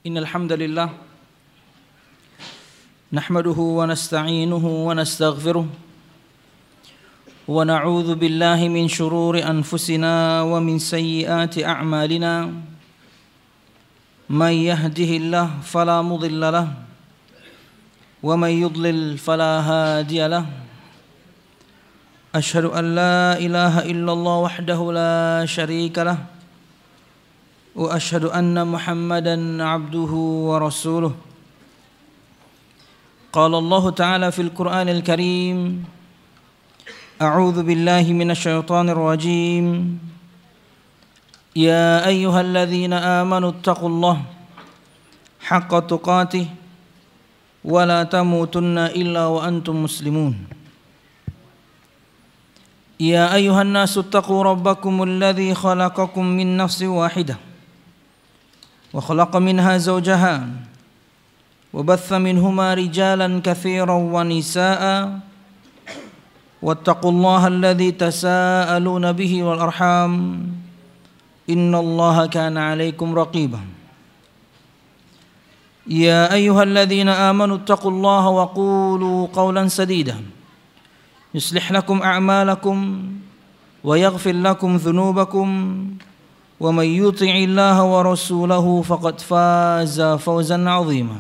Innal hamdalillah nahmaduhu wa nasta'inuhu wa nastaghfiruh wa na'udzu billahi min shururi anfusina wa min sayyiati a'malina may yahdihillahu fala mudilla lahu wa may yudlil fala hadiya lahu ashhadu an la ilaha illallah wahdahu la syarika lahu wa ashhadu anna Muhammadan abduhu wa rasuluh. Qala Allah Ta'ala fil Qur'anil Karim, a'udzu billahi minasy syaithanir rajim. Ya ayyuhalladzina amanu taqullaha haqqa tuqatih wa la tamutunna illa wa antum muslimun. Ya ayyuhan nasu taqu rabbakumul ladzi khalaqakum min nafsin wahidah wa khalaqa minha zawjaha wa batha minhuma rijalan katsiran wa nisaa'a wattaqullaha alladzi tasaaluna bihi wal arham innallaha kana 'alaikum raqiba. Ya ayyuhalladzina amanu taqullaha wa qulu qawlan sadida yuslih lakum a'malakum wa yaghfir lakum dhunubakum wa may yuti'illaha wa rasulahu faqad faza fawzan 'azima.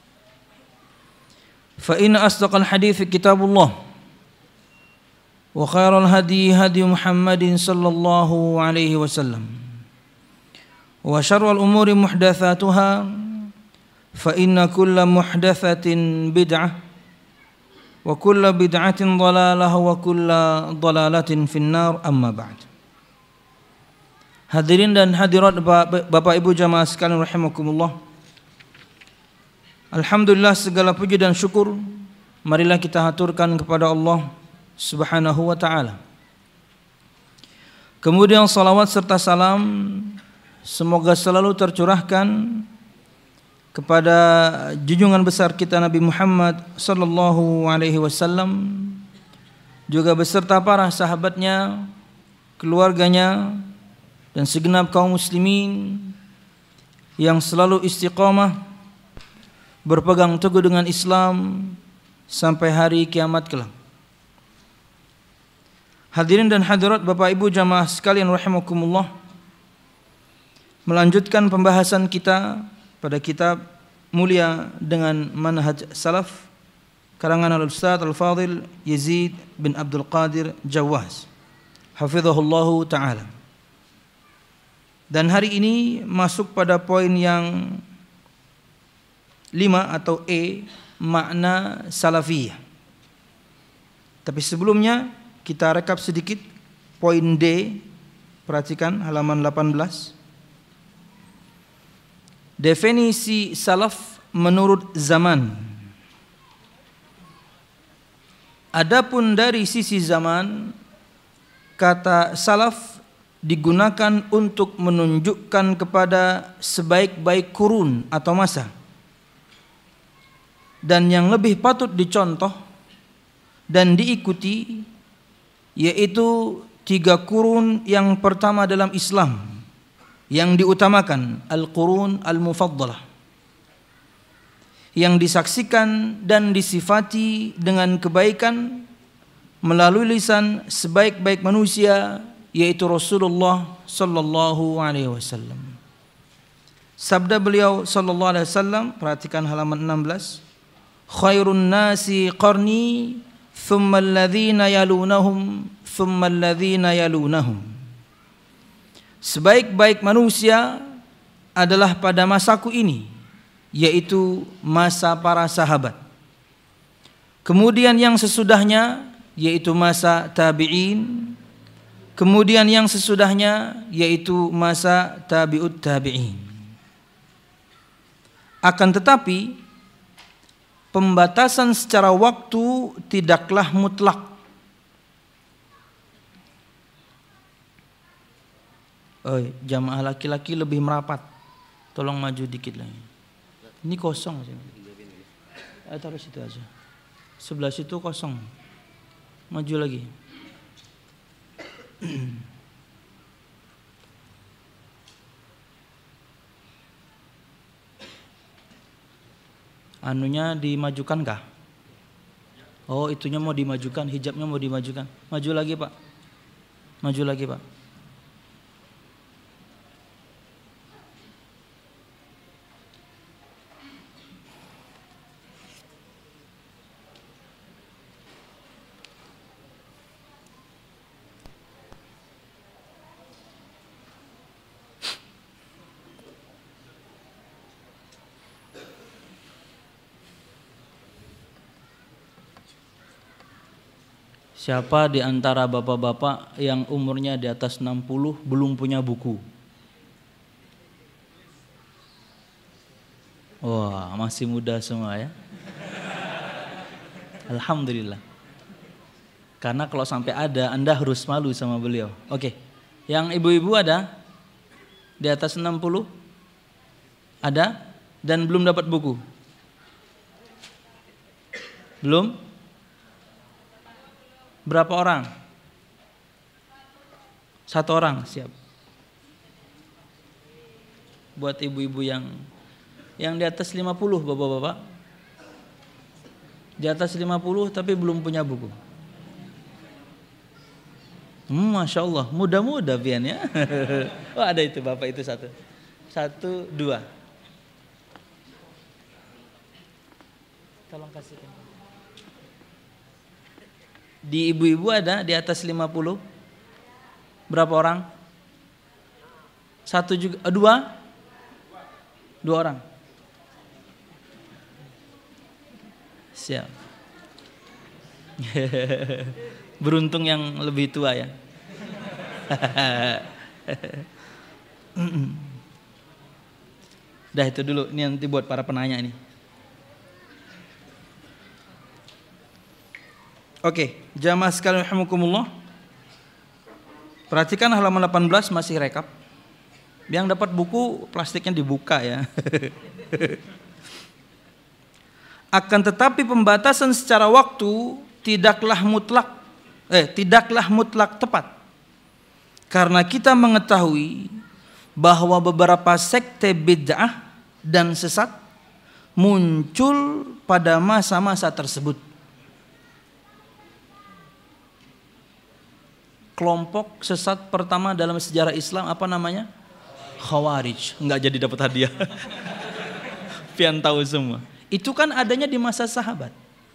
Fa inna asdaqal hadithi kitabullah wa khairal hadi hadi Muhammadin sallallahu alaihi wasallam wa syarrul umuri muhdatsatuha fa inna kulla muhdatsatin bid'ah wa kulla bid'atin dhalalah wa kulla dhalalatin finnar, amma ba'd. Hadirin dan hadirat Bapak Ibu jamaah sekalian rahimakumullah. Alhamdulillah, segala puji dan syukur marilah kita haturkan kepada Allah Subhanahu wa taala. Kemudian salawat serta salam semoga selalu tercurahkan kepada junjungan besar kita Nabi Muhammad sallallahu alaihi wasallam, juga beserta para sahabatnya, keluarganya, dan segenap kaum muslimin yang selalu istiqamah berpegang teguh dengan Islam sampai hari kiamat kelak. Hadirin dan hadirat Bapak Ibu jamaah sekalian rahimakumullah, melanjutkan pembahasan kita pada kitab mulia dengan manhaj salaf karangan al-Ustaz Al-Fadil Yazid bin Abdul Qadir Jawaz hafizahullahu ta'ala. Dan hari ini masuk pada poin yang 5 atau E, makna salafiyah. Tapi sebelumnya kita rekap sedikit poin D. Perhatikan halaman 18. Definisi salaf menurut zaman. Adapun dari sisi zaman, kata salaf digunakan untuk menunjukkan kepada sebaik-baik kurun atau masa, dan yang lebih patut dicontoh dan diikuti yaitu 3 kurun yang pertama dalam Islam yang diutamakan, al-qurun al-mufaddalah, yang disaksikan dan disifati dengan kebaikan melalui lisan sebaik-baik manusia yaitu Rasulullah sallallahu alaihi wasallam. Sabda beliau sallallahu alaihi wasallam, perhatikan halaman 16, khairun nasi qarni thumma alladhina yalunahum thumma alladhina yalunahum. Sebaik-baik manusia adalah pada masaku ini, yaitu masa para sahabat. Kemudian yang sesudahnya yaitu masa tabi'in. Kemudian yang sesudahnya yaitu masa tabi'ut tabi'in. Akan tetapi pembatasan secara waktu tidaklah mutlak. Jamaah laki-laki lebih merapat. Tolong maju dikit lagi. Ini kosong. Taruh situ aja. Sebelah situ kosong. Maju lagi. Anunya dimajukan kah? Oh, itunya mau dimajukan, hijabnya mau dimajukan. Maju lagi, Pak. Maju lagi, Pak. Siapa di antara bapak-bapak yang umurnya di atas 60 belum punya buku? Wah, masih muda semua ya. Alhamdulillah. Karena kalau sampai ada, Anda harus malu sama beliau. Oke. Yang ibu-ibu ada? Di atas 60? Ada? Dan belum dapat buku? Belum? Berapa orang? 1 orang, siap. Buat ibu-ibu yang di atas 50, bapak-bapak. Di atas 50 tapi belum punya buku. Masya Allah, muda-muda pian ya. Oh, ada itu bapak itu 1, 2. Tolong kasihkan. Di ibu-ibu ada di atas 50? Berapa orang? 1 juga, 2? 2 orang. Siap. Beruntung yang lebih tua ya. Dah itu dulu, ini nanti buat para penanya ini. Oke, jamaah sekalian rahimakumullah. Perhatikan halaman 18 masih rekap. Yang dapat buku plastiknya dibuka ya. Akan tetapi pembatasan secara waktu tidaklah mutlak tepat. Karena kita mengetahui bahwa beberapa sekte bid'ah dan sesat muncul pada masa-masa tersebut. Kelompok sesat pertama dalam sejarah Islam apa namanya? Khawarij. Enggak jadi dapat hadiah. Pian tahu semua. Itu kan adanya di masa sahabat.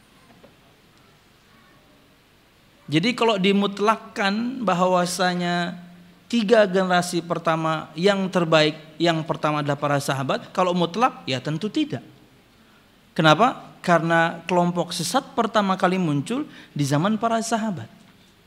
Jadi kalau dimutlakkan bahwasanya 3 generasi pertama yang terbaik, yang pertama adalah para sahabat, kalau mutlak ya tentu tidak. Kenapa? Karena kelompok sesat pertama kali muncul di zaman para sahabat.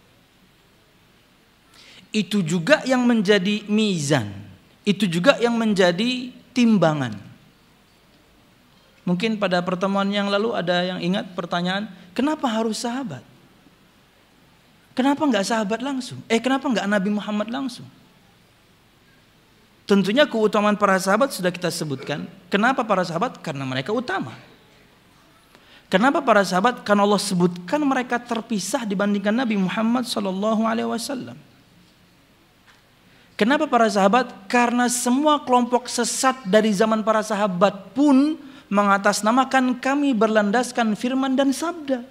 Itu juga yang menjadi mizan. Itu juga yang menjadi timbangan. Mungkin pada pertemuan yang lalu ada yang ingat pertanyaan, kenapa harus sahabat? Kenapa enggak sahabat langsung? Kenapa enggak Nabi Muhammad langsung? Tentunya keutamaan para sahabat sudah kita sebutkan. Kenapa para sahabat? Karena mereka utama. Kenapa para sahabat? Karena Allah sebutkan mereka terpisah dibandingkan Nabi Muhammad SAW. Kenapa para sahabat? Karena semua kelompok sesat dari zaman para sahabat pun mengatasnamakan kami berlandaskan firman dan sabda.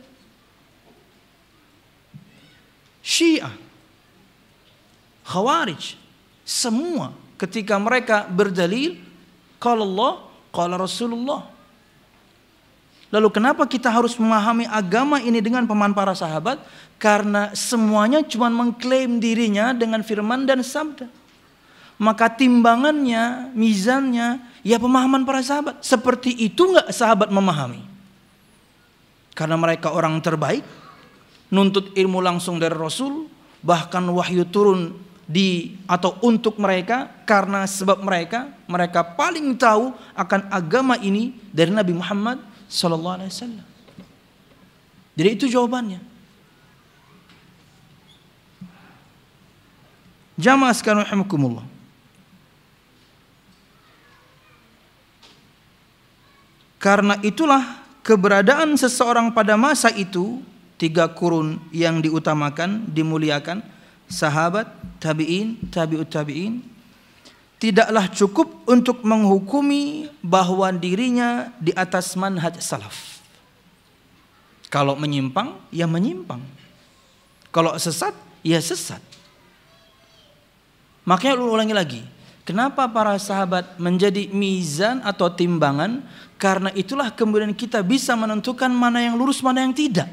Syiah, Khawarij, semua ketika mereka berdalil qala Allah, qala Rasulullah. Lalu kenapa kita harus memahami agama ini dengan pemahaman para sahabat? Karena semuanya cuma mengklaim dirinya dengan firman dan sabda. Maka timbangannya, mizannya, ya pemahaman para sahabat. Seperti itu enggak sahabat memahami? Karena mereka orang terbaik, nuntut ilmu langsung dari Rasul, bahkan wahyu turun di atau untuk mereka, karena sebab mereka paling tahu akan agama ini dari Nabi Muhammad sallallahu alaihi wasallam. Jadi itu jawabannya. Jamaah sekalian rahimakumullah. Karena itulah keberadaan seseorang pada masa itu, 3 kurun yang diutamakan, dimuliakan, sahabat, tabi'in, tabi'ut tabi'in, tidaklah cukup untuk menghukumi bahwa dirinya di atas manhaj salaf. Kalau menyimpang, ya menyimpang. Kalau sesat, ya sesat. Makanya ulangi lagi. Kenapa para sahabat menjadi mizan atau timbangan? Karena itulah kemudian kita bisa menentukan mana yang lurus, mana yang tidak.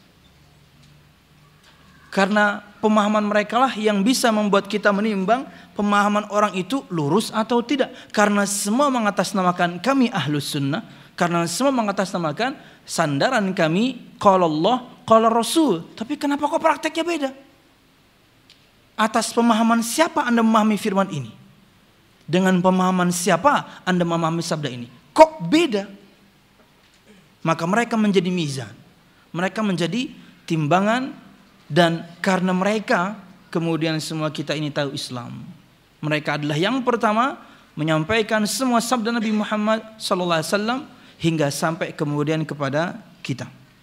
Karena pemahaman mereka lah yang bisa membuat kita menimbang pemahaman orang itu lurus atau tidak. Karena semua mengatasnamakan kami ahlus sunnah. Karena semua mengatasnamakan sandaran kami qala Allah, qala Rasul. Tapi kenapa kok prakteknya beda? Atas pemahaman siapa Anda memahami firman ini? Dengan pemahaman siapa Anda memahami sabda ini? Kok beda? Maka mereka menjadi mizan. Mereka menjadi timbangan. Dan karena mereka kemudian semua kita ini tahu Islam. Mereka adalah yang pertama menyampaikan semua sabda Nabi Muhammad SAW hingga sampai kemudian kepada kita.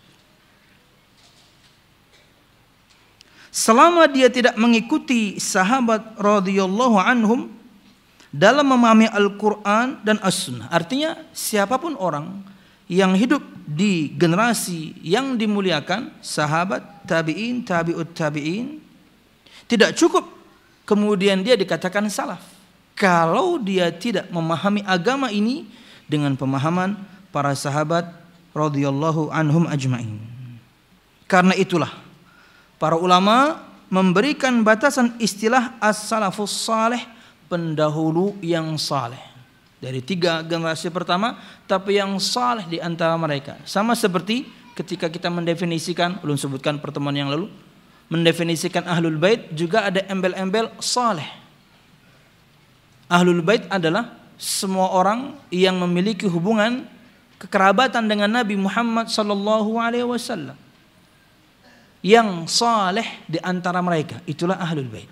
Selama dia tidak mengikuti sahabat radhiyallahu anhum dalam memahami Al-Quran dan As-Sunnah. Artinya siapapun orang yang hidup di generasi yang dimuliakan, sahabat, tabi'in, tabi'ut tabi'in, tidak cukup kemudian dia dikatakan salaf kalau dia tidak memahami agama ini dengan pemahaman para sahabat radhiyallahu anhum ajma'in. Karena itulah para ulama memberikan batasan istilah as-salafus salih, pendahulu yang saleh. Dari 3 generasi pertama, tapi yang saleh di antara mereka. Sama seperti ketika kita mendefinisikan, belum sebutkan pertemuan yang lalu, mendefinisikan Ahlul Bait juga ada embel-embel saleh. Ahlul Bait adalah semua orang yang memiliki hubungan kekerabatan dengan Nabi Muhammad sallallahu alaihi wasallam. Yang saleh di antara mereka, itulah Ahlul Bait.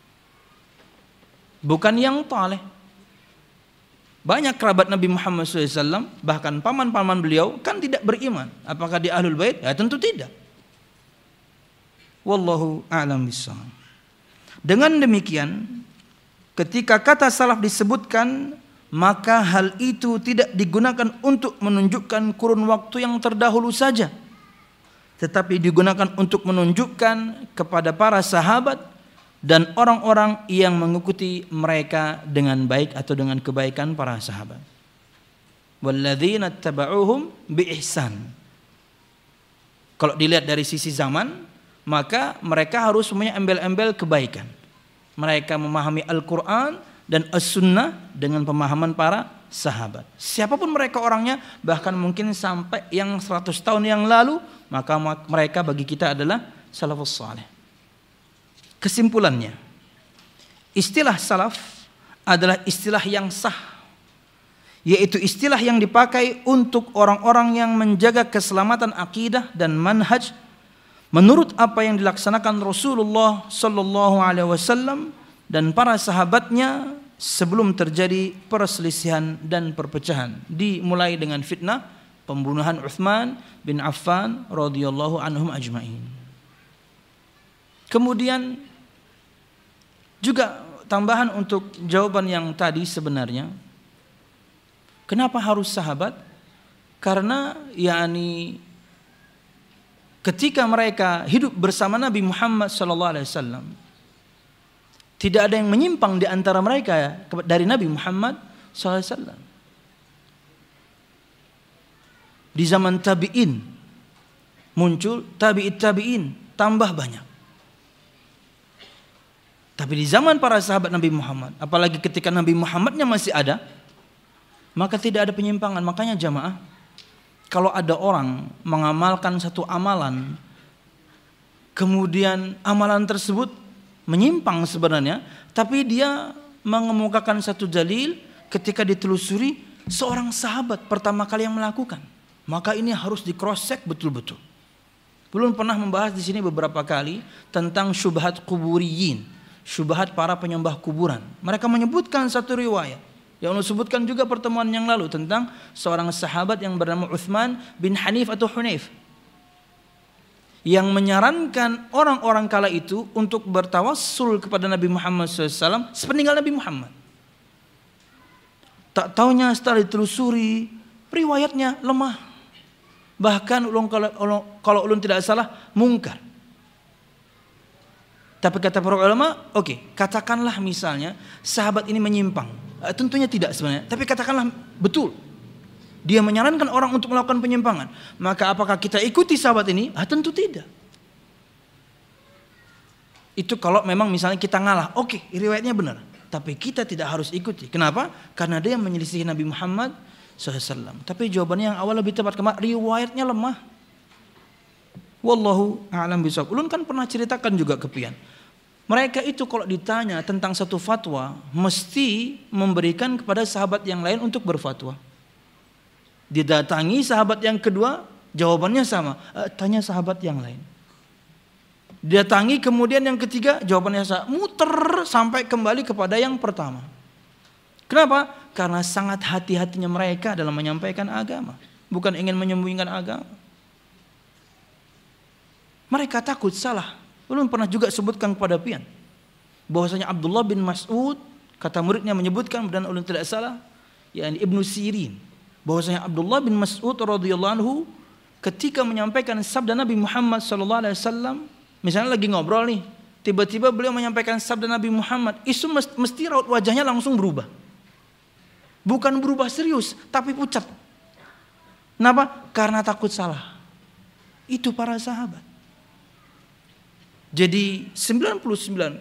Bukan yang taleh. Banyak kerabat Nabi Muhammad SAW, bahkan paman-paman beliau kan tidak beriman. Apakah dia Ahlul Bait? Ya tentu tidak. Wallahu a'lam bishawab. Dengan demikian, ketika kata salaf disebutkan, maka hal itu tidak digunakan untuk menunjukkan kurun waktu yang terdahulu saja, tetapi digunakan untuk menunjukkan kepada para sahabat dan orang-orang yang mengikuti mereka dengan baik atau dengan kebaikan para sahabat. Walladzina tabauhum biihsan. Kalau dilihat dari sisi zaman, maka mereka harus punya embel-embel kebaikan. Mereka memahami Al-Quran dan As-Sunnah dengan pemahaman para sahabat. Siapapun mereka orangnya, bahkan mungkin sampai yang 100 tahun yang lalu, maka mereka bagi kita adalah salafus salih. Kesimpulannya, istilah salaf adalah istilah yang sah, yaitu istilah yang dipakai untuk orang-orang yang menjaga keselamatan akidah dan manhaj menurut apa yang dilaksanakan Rasulullah sallallahu alaihi wasallam dan para sahabatnya sebelum terjadi perselisihan dan perpecahan, dimulai dengan fitnah pembunuhan Utsman bin Affan radhiyallahu anhum ajma'in. Kemudian juga tambahan untuk jawaban yang tadi sebenarnya, kenapa harus sahabat? Karena ketika mereka hidup bersama Nabi Muhammad SAW, tidak ada yang menyimpang di antara mereka dari Nabi Muhammad SAW. Di zaman tabi'in muncul tabi'it tabi'in, tambah banyak. Tapi di zaman para sahabat Nabi Muhammad, apalagi ketika Nabi Muhammadnya masih ada, maka tidak ada penyimpangan. Makanya jamaah, kalau ada orang mengamalkan satu amalan, kemudian amalan tersebut menyimpang sebenarnya, tapi dia mengemukakan satu dalil ketika ditelusuri seorang sahabat pertama kali yang melakukan, maka ini harus di cross check betul-betul. Belum pernah membahas di sini beberapa kali tentang syubhat kuburiyin, syubhat para penyembah kuburan. Mereka menyebutkan satu riwayat yang Allah sebutkan juga pertemuan yang lalu tentang seorang sahabat yang bernama Utsman bin Hanif atau Hunayf, yang menyarankan orang-orang kala itu untuk bertawassul kepada Nabi Muhammad SAW sepeninggal Nabi Muhammad. Tak taunya setelah ditelusuri, riwayatnya lemah. Bahkan kalau ulun tidak salah, mungkar. Tapi kata para ulama, oke, katakanlah misalnya sahabat ini menyimpang. Tentunya tidak sebenarnya, tapi katakanlah betul. Dia menyarankan orang untuk melakukan penyimpangan. Maka apakah kita ikuti sahabat ini? Tentu tidak. Itu kalau memang misalnya kita ngalah, oke, riwayatnya benar. Tapi kita tidak harus ikuti. Kenapa? Karena dia menyelisih Nabi Muhammad SAW. Tapi jawabannya yang awal lebih tepat. Riwayatnya lemah. Wallahu a'lam bishawab. Ulun kan pernah ceritakan juga ke pian. Mereka itu kalau ditanya tentang satu fatwa, mesti memberikan kepada sahabat yang lain untuk berfatwa. Didatangi sahabat yang kedua, jawabannya sama. Tanya sahabat yang lain. Datangi kemudian yang ketiga, jawabannya sama. Muter sampai kembali kepada yang pertama. Kenapa? Karena sangat hati-hatinya mereka dalam menyampaikan agama. Bukan ingin menyembunyikan agama. Mereka takut salah. Ulun pernah juga sebutkan kepada pian bahwasanya Abdullah bin Mas'ud, kata muridnya menyebutkan dan ulun tidak salah, yakni Ibnu Sirin, bahwasanya Abdullah bin Mas'ud radhiyallahu anhu ketika menyampaikan sabda Nabi Muhammad sallallahu alaihi wasallam, misalnya lagi ngobrol nih, tiba-tiba beliau menyampaikan sabda Nabi Muhammad, itu mesti raut wajahnya langsung berubah. Bukan berubah serius, tapi pucat. Kenapa? Karena takut salah. Itu para sahabat. Jadi 99,9%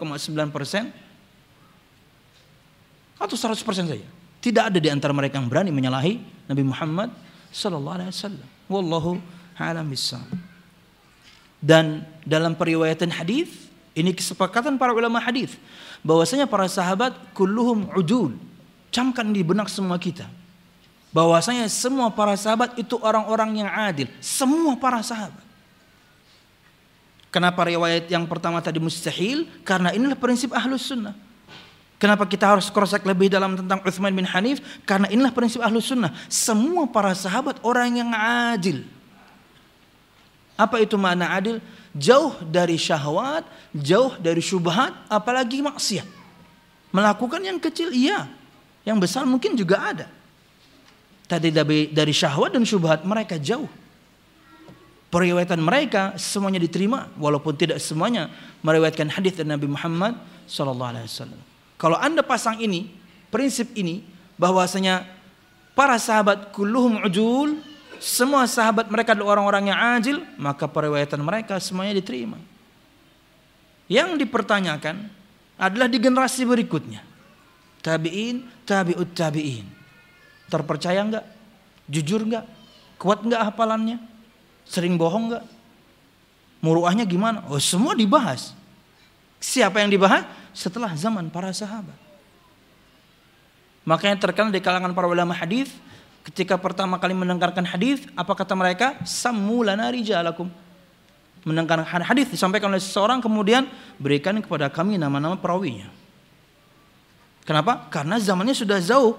atau 100% saja. Tidak ada di antara mereka yang berani menyalahi Nabi Muhammad sallallahu alaihi wasallam. Wallahu a'lam bishawab. Dan dalam periwayatan hadis, ini kesepakatan para ulama hadis bahwasanya para sahabat kulluhum udul. Camkan di benak semua kita bahwasanya semua para sahabat itu orang-orang yang adil, semua para sahabat. Kenapa riwayat yang pertama tadi mustahil? Karena inilah prinsip Ahlus Sunnah. Kenapa kita harus cross check lebih dalam tentang Utsman bin Hanif? Karena inilah prinsip Ahlus Sunnah. Semua para sahabat orang yang adil. Apa itu makna adil? Jauh dari syahwat, jauh dari syubhat, apalagi maksiat. Melakukan yang kecil iya, yang besar mungkin juga ada. Tadi dari syahwat dan syubhat mereka jauh. Periwayatan mereka semuanya diterima walaupun tidak semuanya meriwayatkan hadis dari Nabi Muhammad sallallahu alaihi wasallam. Kalau Anda pasang ini, prinsip ini bahwasanya para sahabat kulluhum ujul, semua sahabat mereka adalah orang-orang yang adil, maka periwayatan mereka semuanya diterima. Yang dipertanyakan adalah di generasi berikutnya. Tabi'in, tabi'ut tabi'in. Terpercaya enggak? Jujur enggak? Kuat enggak hafalannya? Sering bohong enggak? Muruahnya gimana? Oh, semua dibahas. Siapa yang dibahas? Setelah zaman para sahabat. Makanya terkenal di kalangan para ulama hadis, ketika pertama kali mendengarkan hadis, apa kata mereka? Sammu lana rijalakum. Mendengarkan hadis disampaikan oleh seseorang, kemudian berikan kepada kami nama-nama perawinya. Kenapa? Karena zamannya sudah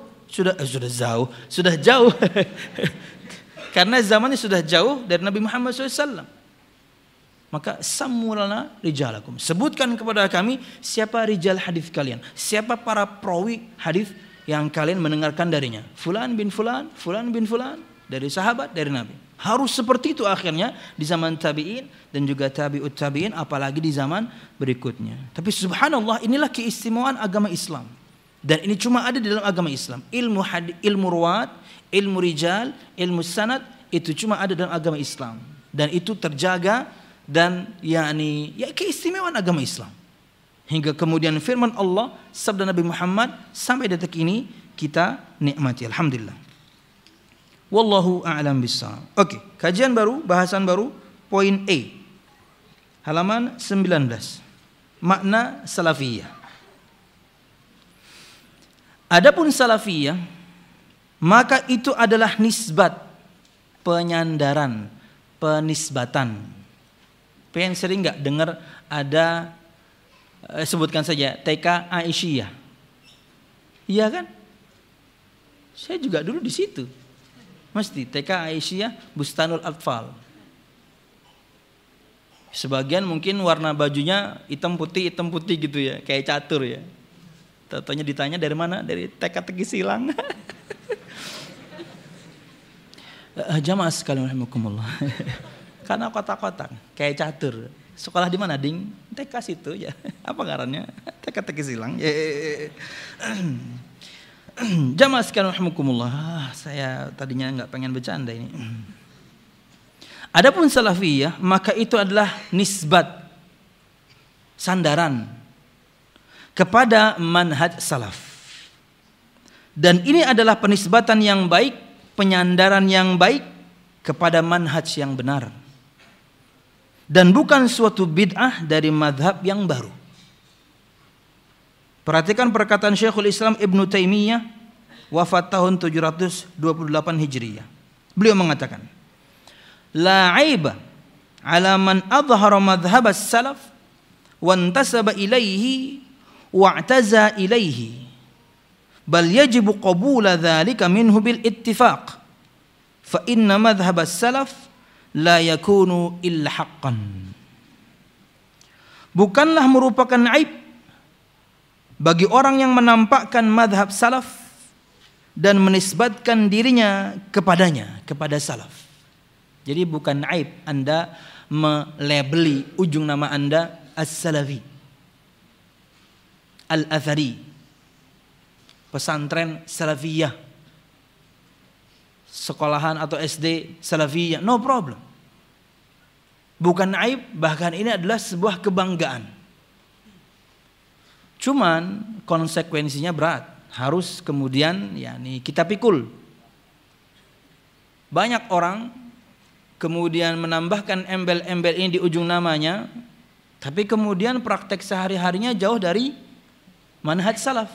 jauh. Karena zamannya sudah jauh dari Nabi Muhammad SAW. Maka samulana rijalakum. Sebutkan kepada kami siapa rijal hadis kalian. Siapa para perawi hadis yang kalian mendengarkan darinya. Fulan bin fulan, fulan bin fulan. Dari sahabat, dari Nabi. Harus seperti itu akhirnya di zaman tabi'in dan juga tabi'ut tabi'in, apalagi di zaman berikutnya. Tapi subhanallah, inilah keistimewaan agama Islam. Dan ini cuma ada di dalam agama Islam. Ilmu ruwat, ilmu rijal, ilmu sanad itu cuma ada dalam agama Islam. Dan itu terjaga dan ya keistimewaan agama Islam. Hingga kemudian firman Allah, sabda Nabi Muhammad sampai detik ini kita nikmati. Alhamdulillah. Wallahu a'lam bishawab. Oke, kajian baru, bahasan baru, poin A. Halaman 19. Makna salafiyah. Adapun salafiyah, maka itu adalah nisbat, penyandaran, penisbatan. Pengen sering nggak dengar ada sebutkan saja TK Aisyah, iya kan? Saya juga dulu di situ, mesti TK Aisyah Bustanul Atfal. Sebagian mungkin warna bajunya hitam putih gitu ya, kayak catur ya. Tentunya ditanya dari mana? Dari TK Teguh Silang. Jamaah sekalian rahimakumullah. Karena kotak-kotak kayak catur. Sekolah di mana, Ding? TK situ ya. Apa ngarannya? TK silang. Jamaah sekalian rahimakumullah. Saya tadinya enggak pengen bercanda ini. Adapun salafiyah, maka itu adalah nisbat, sandaran kepada manhaj salaf. Dan ini adalah penisbatan yang baik, penyandaran yang baik kepada manhaj yang benar. Dan bukan suatu bid'ah dari madhab yang baru. Perhatikan perkataan Syekhul Islam Ibn Taimiyah, wafat tahun 728 Hijriyah. Beliau mengatakan, la aiba ala man adhara madhhab as-salaf wa intasaba ilaihi wa'taza ilaihi bal yajibu qabula dhalika minhu bil ittifaq fa inna madhhab as-salaf la yakunu illa haqqan. Bukanlah merupakan aib bagi orang yang menampakkan madhab salaf dan menisbatkan dirinya kepadanya, kepada salaf. Jadi bukan aib Anda melabeli ujung nama Anda as-salafi, al-athari, pesantren salafiyah, sekolahan atau SD salafiyah, no problem. Bukan aib, bahkan ini adalah sebuah kebanggaan. Cuman konsekuensinya berat, harus kemudian kita pikul. Banyak orang kemudian menambahkan embel-embel ini di ujung namanya, tapi kemudian praktek sehari-harinya jauh dari manhaj salaf.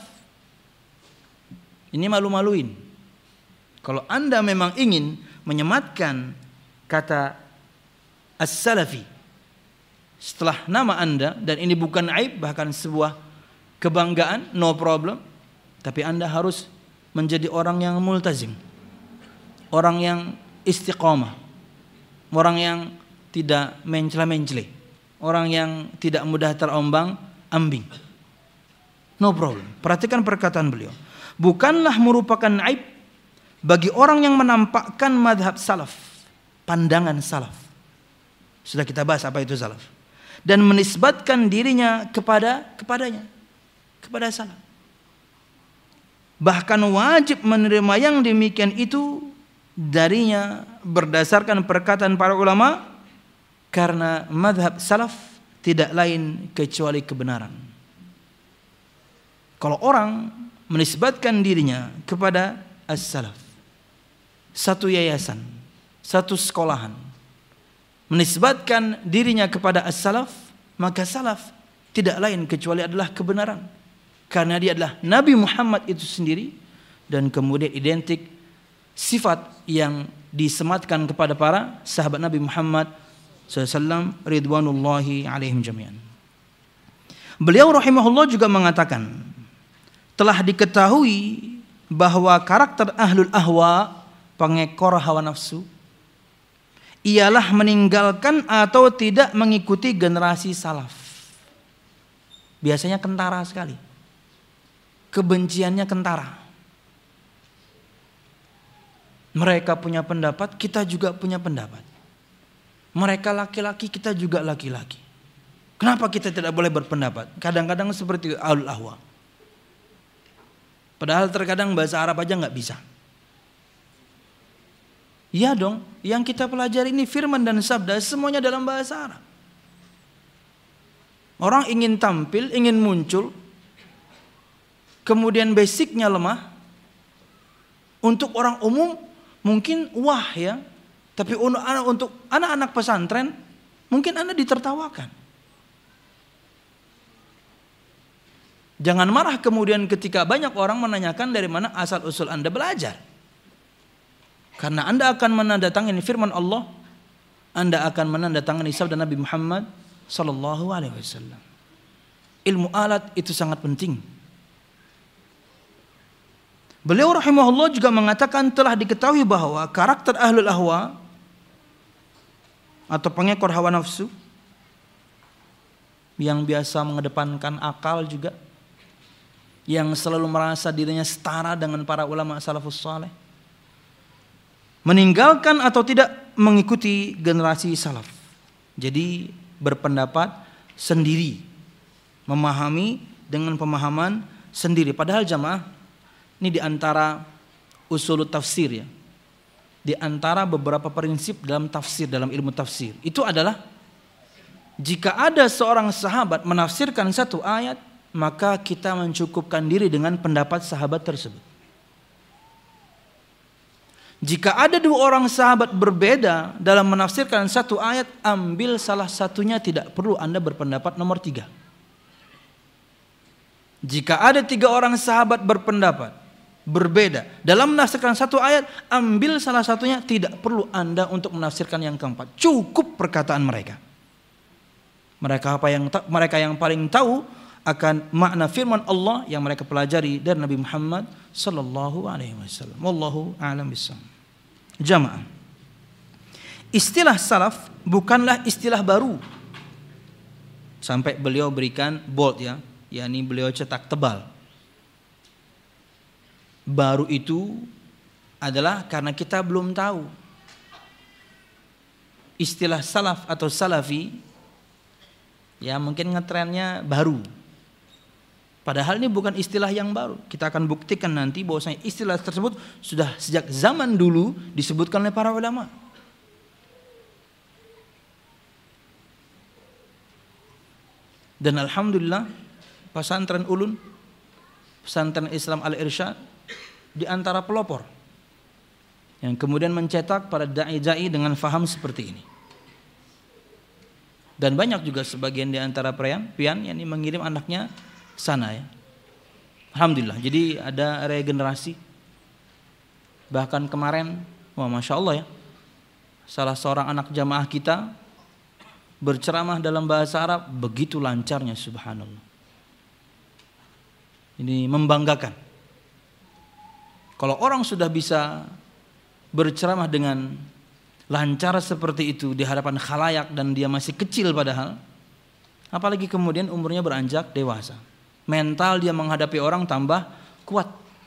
Ini malu-maluin. Kalau Anda memang ingin menyematkan kata as-salafi setelah nama Anda, dan ini bukan aib, bahkan sebuah kebanggaan, no problem, tapi Anda harus menjadi orang yang multazim, orang yang istiqamah, orang yang tidak mencela-mencela, orang yang tidak mudah terombang-ambing. No problem. Perhatikan perkataan beliau. Bukanlah merupakan aib bagi orang yang menampakkan madhab salaf, pandangan salaf. Sudah kita bahas apa itu salaf. Dan menisbatkan dirinya kepadanya, kepada salaf. Bahkan wajib menerima yang demikian itu darinya berdasarkan perkataan para ulama, karena madhab salaf tidak lain kecuali kebenaran. Kalau orang menisbatkan dirinya kepada as-salaf, satu yayasan, satu sekolahan, menisbatkan dirinya kepada as-salaf, maka salaf tidak lain kecuali adalah kebenaran, karena dia adalah Nabi Muhammad itu sendiri, dan kemudian identik sifat yang disematkan kepada para sahabat Nabi Muhammad SAW ridwanullahi alaihim jami'an. Beliau rahimahullah juga mengatakan, telah diketahui bahwa karakter ahlul ahwa, pengekor hawa nafsu, ialah meninggalkan atau tidak mengikuti generasi salaf. Biasanya kentara sekali, kebenciannya kentara. Mereka punya pendapat, kita juga punya pendapat. Mereka laki-laki, kita juga laki-laki. Kenapa kita tidak boleh berpendapat? Kadang-kadang seperti ahlul ahwa. Padahal terkadang bahasa Arab aja nggak bisa. Iya dong, yang kita pelajari ini firman dan sabda semuanya dalam bahasa Arab. Orang ingin tampil, ingin muncul, kemudian basicnya lemah. Untuk orang umum mungkin wah ya, tapi untuk anak-anak pesantren mungkin Anda ditertawakan. Jangan marah kemudian ketika banyak orang menanyakan dari mana asal usul Anda belajar. Karena Anda akan menandatangani firman Allah, Anda akan menandatangani sabda Nabi Muhammad sallallahu alaihi wasallam. Ilmu alat itu sangat penting. Beliau rahimahullah juga mengatakan telah diketahui bahwa karakter ahlul ahwa atau pengekor hawa nafsu yang biasa mengedepankan akal juga, yang selalu merasa dirinya setara dengan para ulama salafus saleh, meninggalkan atau tidak mengikuti generasi salaf. Jadi berpendapat sendiri, memahami dengan pemahaman sendiri. Padahal jamaah, ini diantara usul tafsir ya, di antara beberapa prinsip dalam tafsir, dalam ilmu tafsir, itu adalah jika ada seorang sahabat menafsirkan satu ayat, maka kita mencukupkan diri dengan pendapat sahabat tersebut. Jika ada dua orang sahabat berbeda dalam menafsirkan satu ayat, ambil salah satunya, tidak perlu Anda berpendapat nomor 3. Jika ada 3 orang sahabat berpendapat berbeda dalam menafsirkan satu ayat, ambil salah satunya, tidak perlu Anda untuk menafsirkan yang keempat. Cukup perkataan mereka. Mereka yang paling tahu akan makna firman Allah yang mereka pelajari dari Nabi Muhammad sallallahu alaihi wasallam. Wallahu a'lam bishawab. Jamaah, istilah salaf bukanlah istilah baru. Sampai beliau berikan bold ya, yakni beliau cetak tebal. Baru itu adalah karena kita belum tahu. Istilah salaf atau salafi ya mungkin ngetrennya baru. Padahal ini bukan istilah yang baru. Kita akan buktikan nanti bahwasanya istilah tersebut sudah sejak zaman dulu disebutkan oleh para ulama. Dan alhamdulillah pesantren Ulun, pesantren Islam Al-Irsyad di antara pelopor yang kemudian mencetak para dai-dai dengan faham seperti ini. Dan banyak juga sebagian di antara pian yang mengirim anaknya sana ya. Alhamdulillah. Jadi ada regenerasi. Bahkan kemarin, wah masya Allah ya, salah seorang anak jamaah kita berceramah dalam bahasa Arab begitu lancarnya, subhanallah. Ini membanggakan. Kalau orang sudah bisa berceramah dengan lancar seperti itu di hadapan khalayak dan dia masih kecil padahal, apalagi kemudian umurnya beranjak dewasa. Mental dia menghadapi orang tambah kuat.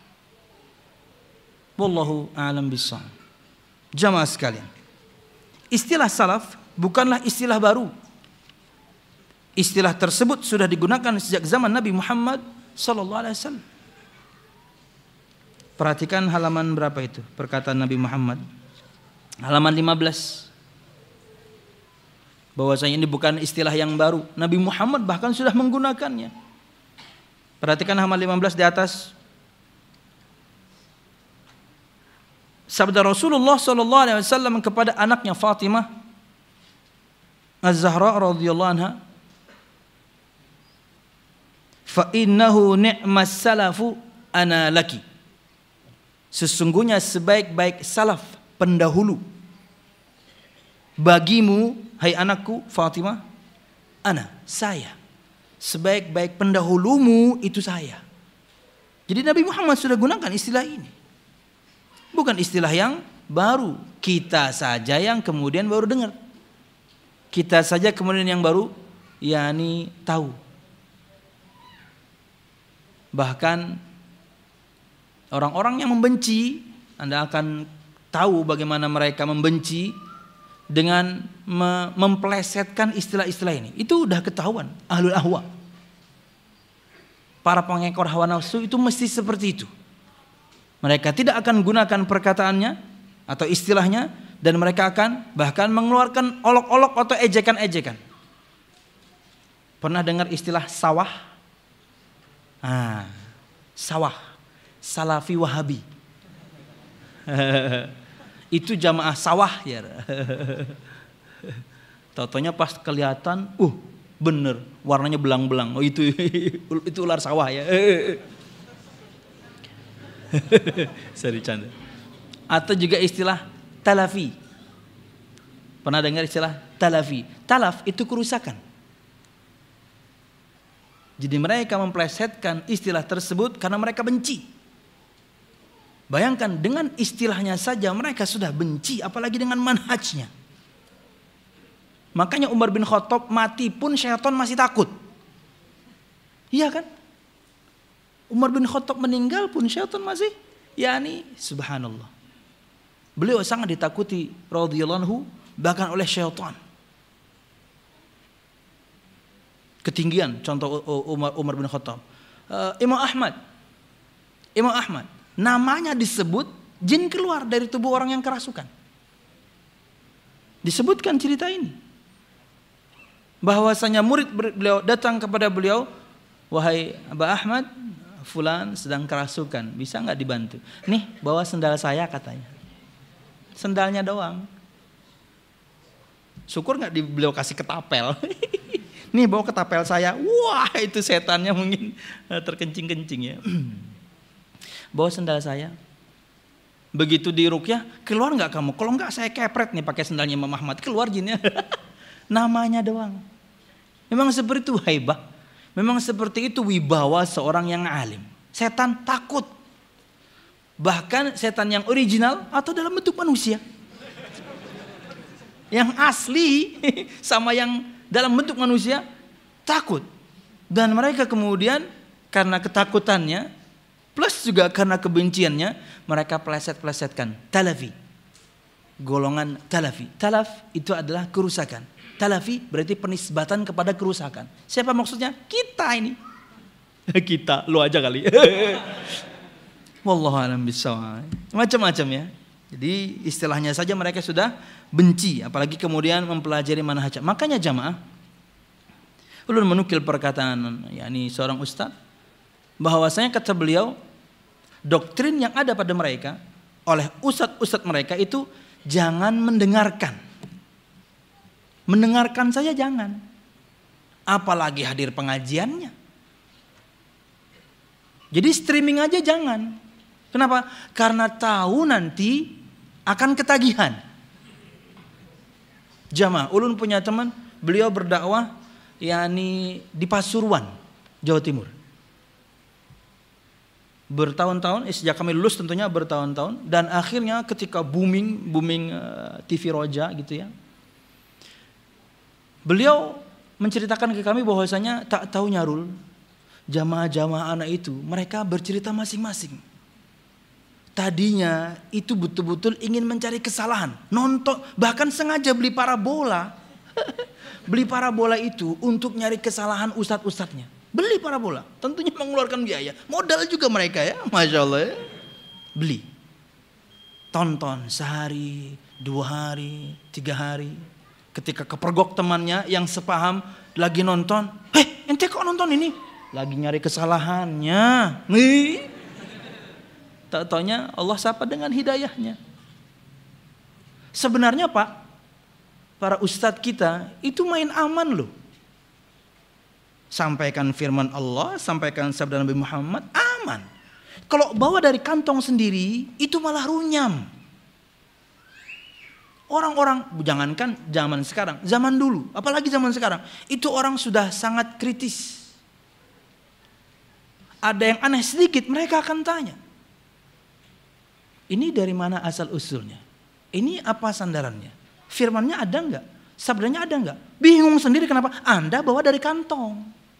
Wallahu a'lam bishawab. Jamaah sekalian, istilah salaf bukanlah istilah baru. Istilah tersebut sudah digunakan sejak zaman Nabi Muhammad sallallahu alaihi wasallam. Perhatikan halaman berapa itu perkataan Nabi Muhammad. Halaman 15. Bahwasanya ini bukan istilah yang baru. Nabi Muhammad bahkan sudah menggunakannya. Perhatikan halaman 15 di atas. Sabda Rasulullah sallallahu alaihi wasallam kepada anaknya Fatimah Az-Zahra radhiyallahu anha, "Fa innahu ni'mas salafu ana laki." Sesungguhnya sebaik-baik salaf, pendahulu bagimu hai anakku Fatimah, ana, saya. Sebaik-baik pendahulumu itu saya. Jadi Nabi Muhammad sudah gunakan istilah ini. Bukan istilah yang baru. Kita saja yang kemudian baru dengar. Kita saja kemudian yang baru yakni tahu. Bahkan orang-orang yang membenci, Anda akan tahu bagaimana mereka membenci dengan memplesetkan istilah-istilah ini. Itu udah ketahuan ahlul ahwa. Para pengekor hawa nafsu itu mesti seperti itu. Mereka tidak akan gunakan perkataannya atau istilahnya, dan mereka akan bahkan mengeluarkan olok-olok atau ejekan-ejekan. Pernah dengar istilah sawah? Sawah, salafi wahabi. Itu jamaah sawah ya. Taunya pas kelihatan, bener warnanya belang-belang. Oh itu ular sawah ya. Sorry canda. Atau juga istilah talafi. Pernah dengar istilah talafi? Talaf itu kerusakan. Jadi mereka memplesetkan istilah tersebut karena mereka benci. Bayangkan dengan istilahnya saja mereka sudah benci, apalagi dengan manhajnya. Makanya Umar bin Khattab mati pun syaitan masih takut. Iya kan? Umar bin Khattab meninggal pun syaitan masih, yakni subhanallah. Beliau sangat ditakuti radhiyallahu anhu bahkan oleh syaitan. Ketinggian contoh Umar bin Khattab. Imam Ahmad namanya disebut jin keluar dari tubuh orang yang kerasukan. Disebutkan cerita ini bahwasanya murid beliau datang kepada beliau, wahai Aba Ahmad, fulan sedang kerasukan, bisa nggak dibantu? Nih bawa sendal saya katanya, sendalnya doang. Syukur nggak beliau kasih ketapel. Nih bawa ketapel saya, wah itu setannya mungkin terkencing-kencing ya. Bawa sendal saya. Begitu diruqyah, keluar nggak kamu? Kalau nggak saya kepret nih pakai sendalnya Imam Ahmad, keluar jinnya. Namanya doang. Memang seperti itu haibah. Memang seperti itu wibawa seorang yang alim. Setan takut. Bahkan setan yang original atau dalam bentuk manusia. Yang asli sama yang dalam bentuk manusia takut. Dan mereka kemudian karena ketakutannya plus juga karena kebenciannya, mereka pleset-plesetkan talafi. Golongan talafi. Talaf itu adalah kerusakan. Talafi berarti penisbatan kepada kerusakan. Siapa maksudnya? Kita ini. Kita, lu aja kali. Wallahu a'lam bishawab. Macam-macam ya. Jadi istilahnya saja mereka sudah benci, apalagi kemudian mempelajari manhaj. Makanya jamaah, ulun menukil perkataan yakni seorang ustaz bahwasanya kata beliau, doktrin yang ada pada mereka oleh ustadz-ustadz mereka itu jangan mendengarkan. Mendengarkan saja jangan. Apalagi hadir pengajiannya. Jadi streaming aja jangan. Kenapa? Karena tahu nanti akan ketagihan. Jamaah, ulun punya teman, beliau berdakwah yakni di Pasuruan, Jawa Timur. Bertahun-tahun, sejak kami lulus tentunya bertahun-tahun, dan akhirnya ketika booming TV Roja gitu ya. Beliau menceritakan ke kami bahwasanya tak tahu Nyarul, jamaah-jamaah anak itu mereka bercerita masing-masing. Tadinya itu betul-betul ingin mencari kesalahan, nonton, bahkan sengaja beli parabola. Beli parabola itu untuk nyari kesalahan ustadz-ustadznya. Beli parabola, tentunya mengeluarkan biaya. Modal juga mereka ya, Masya Allah ya. Beli. Tonton sehari, 2 hari, 3 hari. Ketika kepergok temannya yang sepaham lagi nonton. Ente kok nonton ini? Lagi nyari kesalahannya. Nih. Tak taunya Allah sapa dengan hidayahnya. Sebenarnya Pak, para ustadz kita itu main aman loh. Sampaikan firman Allah, sampaikan sabda Nabi Muhammad, aman. Kalau bawa dari kantong sendiri, itu malah runyam. Orang-orang, jangankan zaman sekarang, zaman dulu, apalagi zaman sekarang, itu orang sudah sangat kritis. Ada yang aneh sedikit, mereka akan tanya. Ini dari mana asal usulnya? Ini apa sandarannya? Firmannya ada enggak? Sabdanya ada enggak? Bingung sendiri kenapa? Anda bawa dari kantong.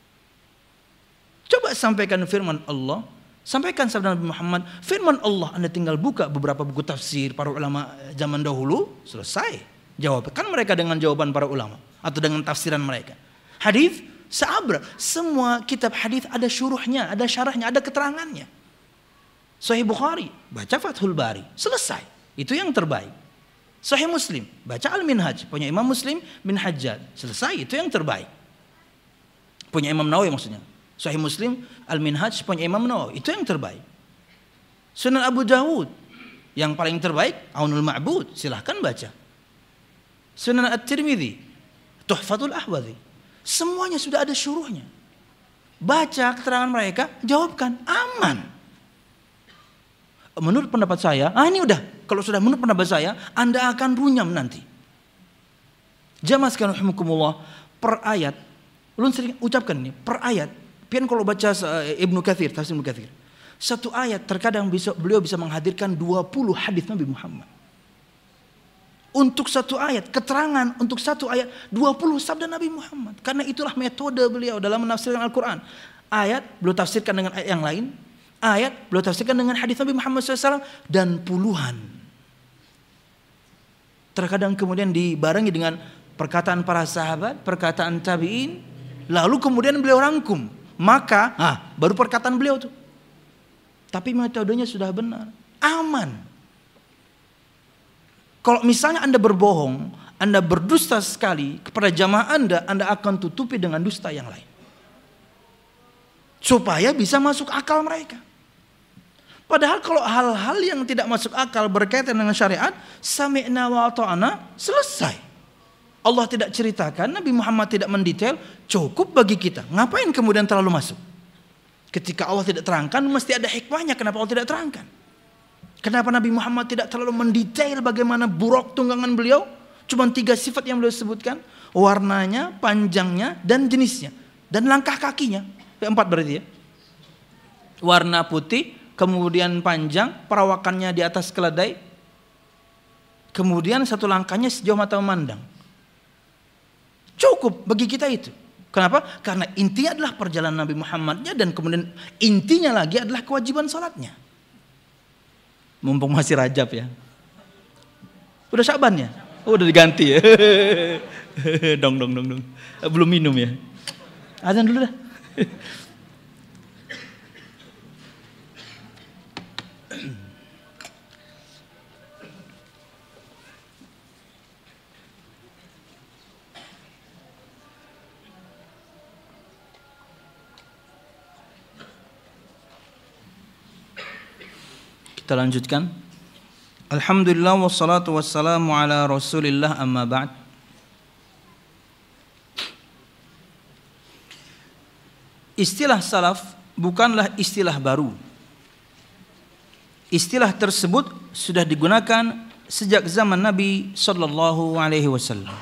Coba sampaikan firman Allah, sampaikan sabda Nabi Muhammad. Firman Allah Anda tinggal buka beberapa buku tafsir para ulama zaman dahulu, selesai. Jawab. Kan mereka dengan jawaban para ulama atau dengan tafsiran mereka. Hadis seabra, semua kitab hadis ada syuruhnya, ada syarahnya, ada keterangannya. Sahih Bukhari, baca Fathul Bari, selesai. Itu yang terbaik. Sahih Muslim, baca Al-Minhaj, punya Imam Muslim bin Hajjaj, selesai. Itu yang terbaik. Punya Imam Nawawi maksudnya. Sahih Muslim, Al-Minhaj, punya Imam Nawawi, itu yang terbaik. Sunan Abu Dawud, yang paling terbaik, Aunul Ma'bud, silahkan baca. Sunan At-Tirmidzi, Tuhfatul Ahwadhi, semuanya sudah ada syuruhnya. Baca keterangan mereka, jawabkan, aman. Menurut pendapat saya, ini udah. Kalau sudah menurut pendapat saya, Anda akan runyam nanti. Jamaah sekalian rahimakumullah, per ayat, ulun sering ucapkan ini, per ayat. Pian kalau baca Ibnu Katsir, tafsir Ibnu Katsir, satu ayat terkadang beliau bisa menghadirkan 20 hadis Nabi Muhammad. Untuk satu ayat, keterangan untuk satu ayat, 20 sabda Nabi Muhammad. Karena itulah metode beliau dalam menafsirkan Al-Quran. Ayat beliau tafsirkan dengan ayat yang lain. Ayat beliau tafsirkan dengan hadis Nabi Muhammad SAW dan puluhan Terkadang kemudian dibarengi dengan perkataan para sahabat, perkataan tabi'in, lalu kemudian beliau rangkum. Maka baru perkataan beliau tuh. Tapi metodenya sudah benar, aman. Kalau misalnya Anda berbohong, Anda berdusta sekali kepada jamaah Anda akan tutupi dengan dusta yang lain. Supaya bisa masuk akal mereka. Padahal kalau hal-hal yang tidak masuk akal berkaitan dengan syariat, sami'na wa ata'na, selesai. Allah tidak ceritakan, Nabi Muhammad tidak mendetail, cukup bagi kita. Ngapain kemudian terlalu masuk? Ketika Allah tidak terangkan, mesti ada hikmahnya kenapa Allah tidak terangkan. Kenapa Nabi Muhammad tidak terlalu mendetail bagaimana buruk tunggangan beliau? Cuma 3 sifat yang beliau sebutkan. Warnanya, panjangnya, dan jenisnya. Dan langkah kakinya. 4 berarti ya. Warna putih, kemudian panjang, perawakannya di atas keledai. Kemudian 1 langkahnya sejauh mata memandang. Cukup bagi kita itu. Kenapa? Karena intinya adalah perjalanan Nabi Muhammadnya, dan kemudian intinya lagi adalah kewajiban salatnya. Mumpung masih Rajab ya. Udah Syaban ya? Oh, udah diganti ya. Dong. Belum minum ya. Azan dulu dah. Kita lanjutkan. Alhamdulillah wassalatu wassalamu ala Rasulillah, amma ba'd. Istilah salaf bukanlah istilah baru. Istilah tersebut sudah digunakan sejak zaman Nabi sallallahu alaihi wasallam.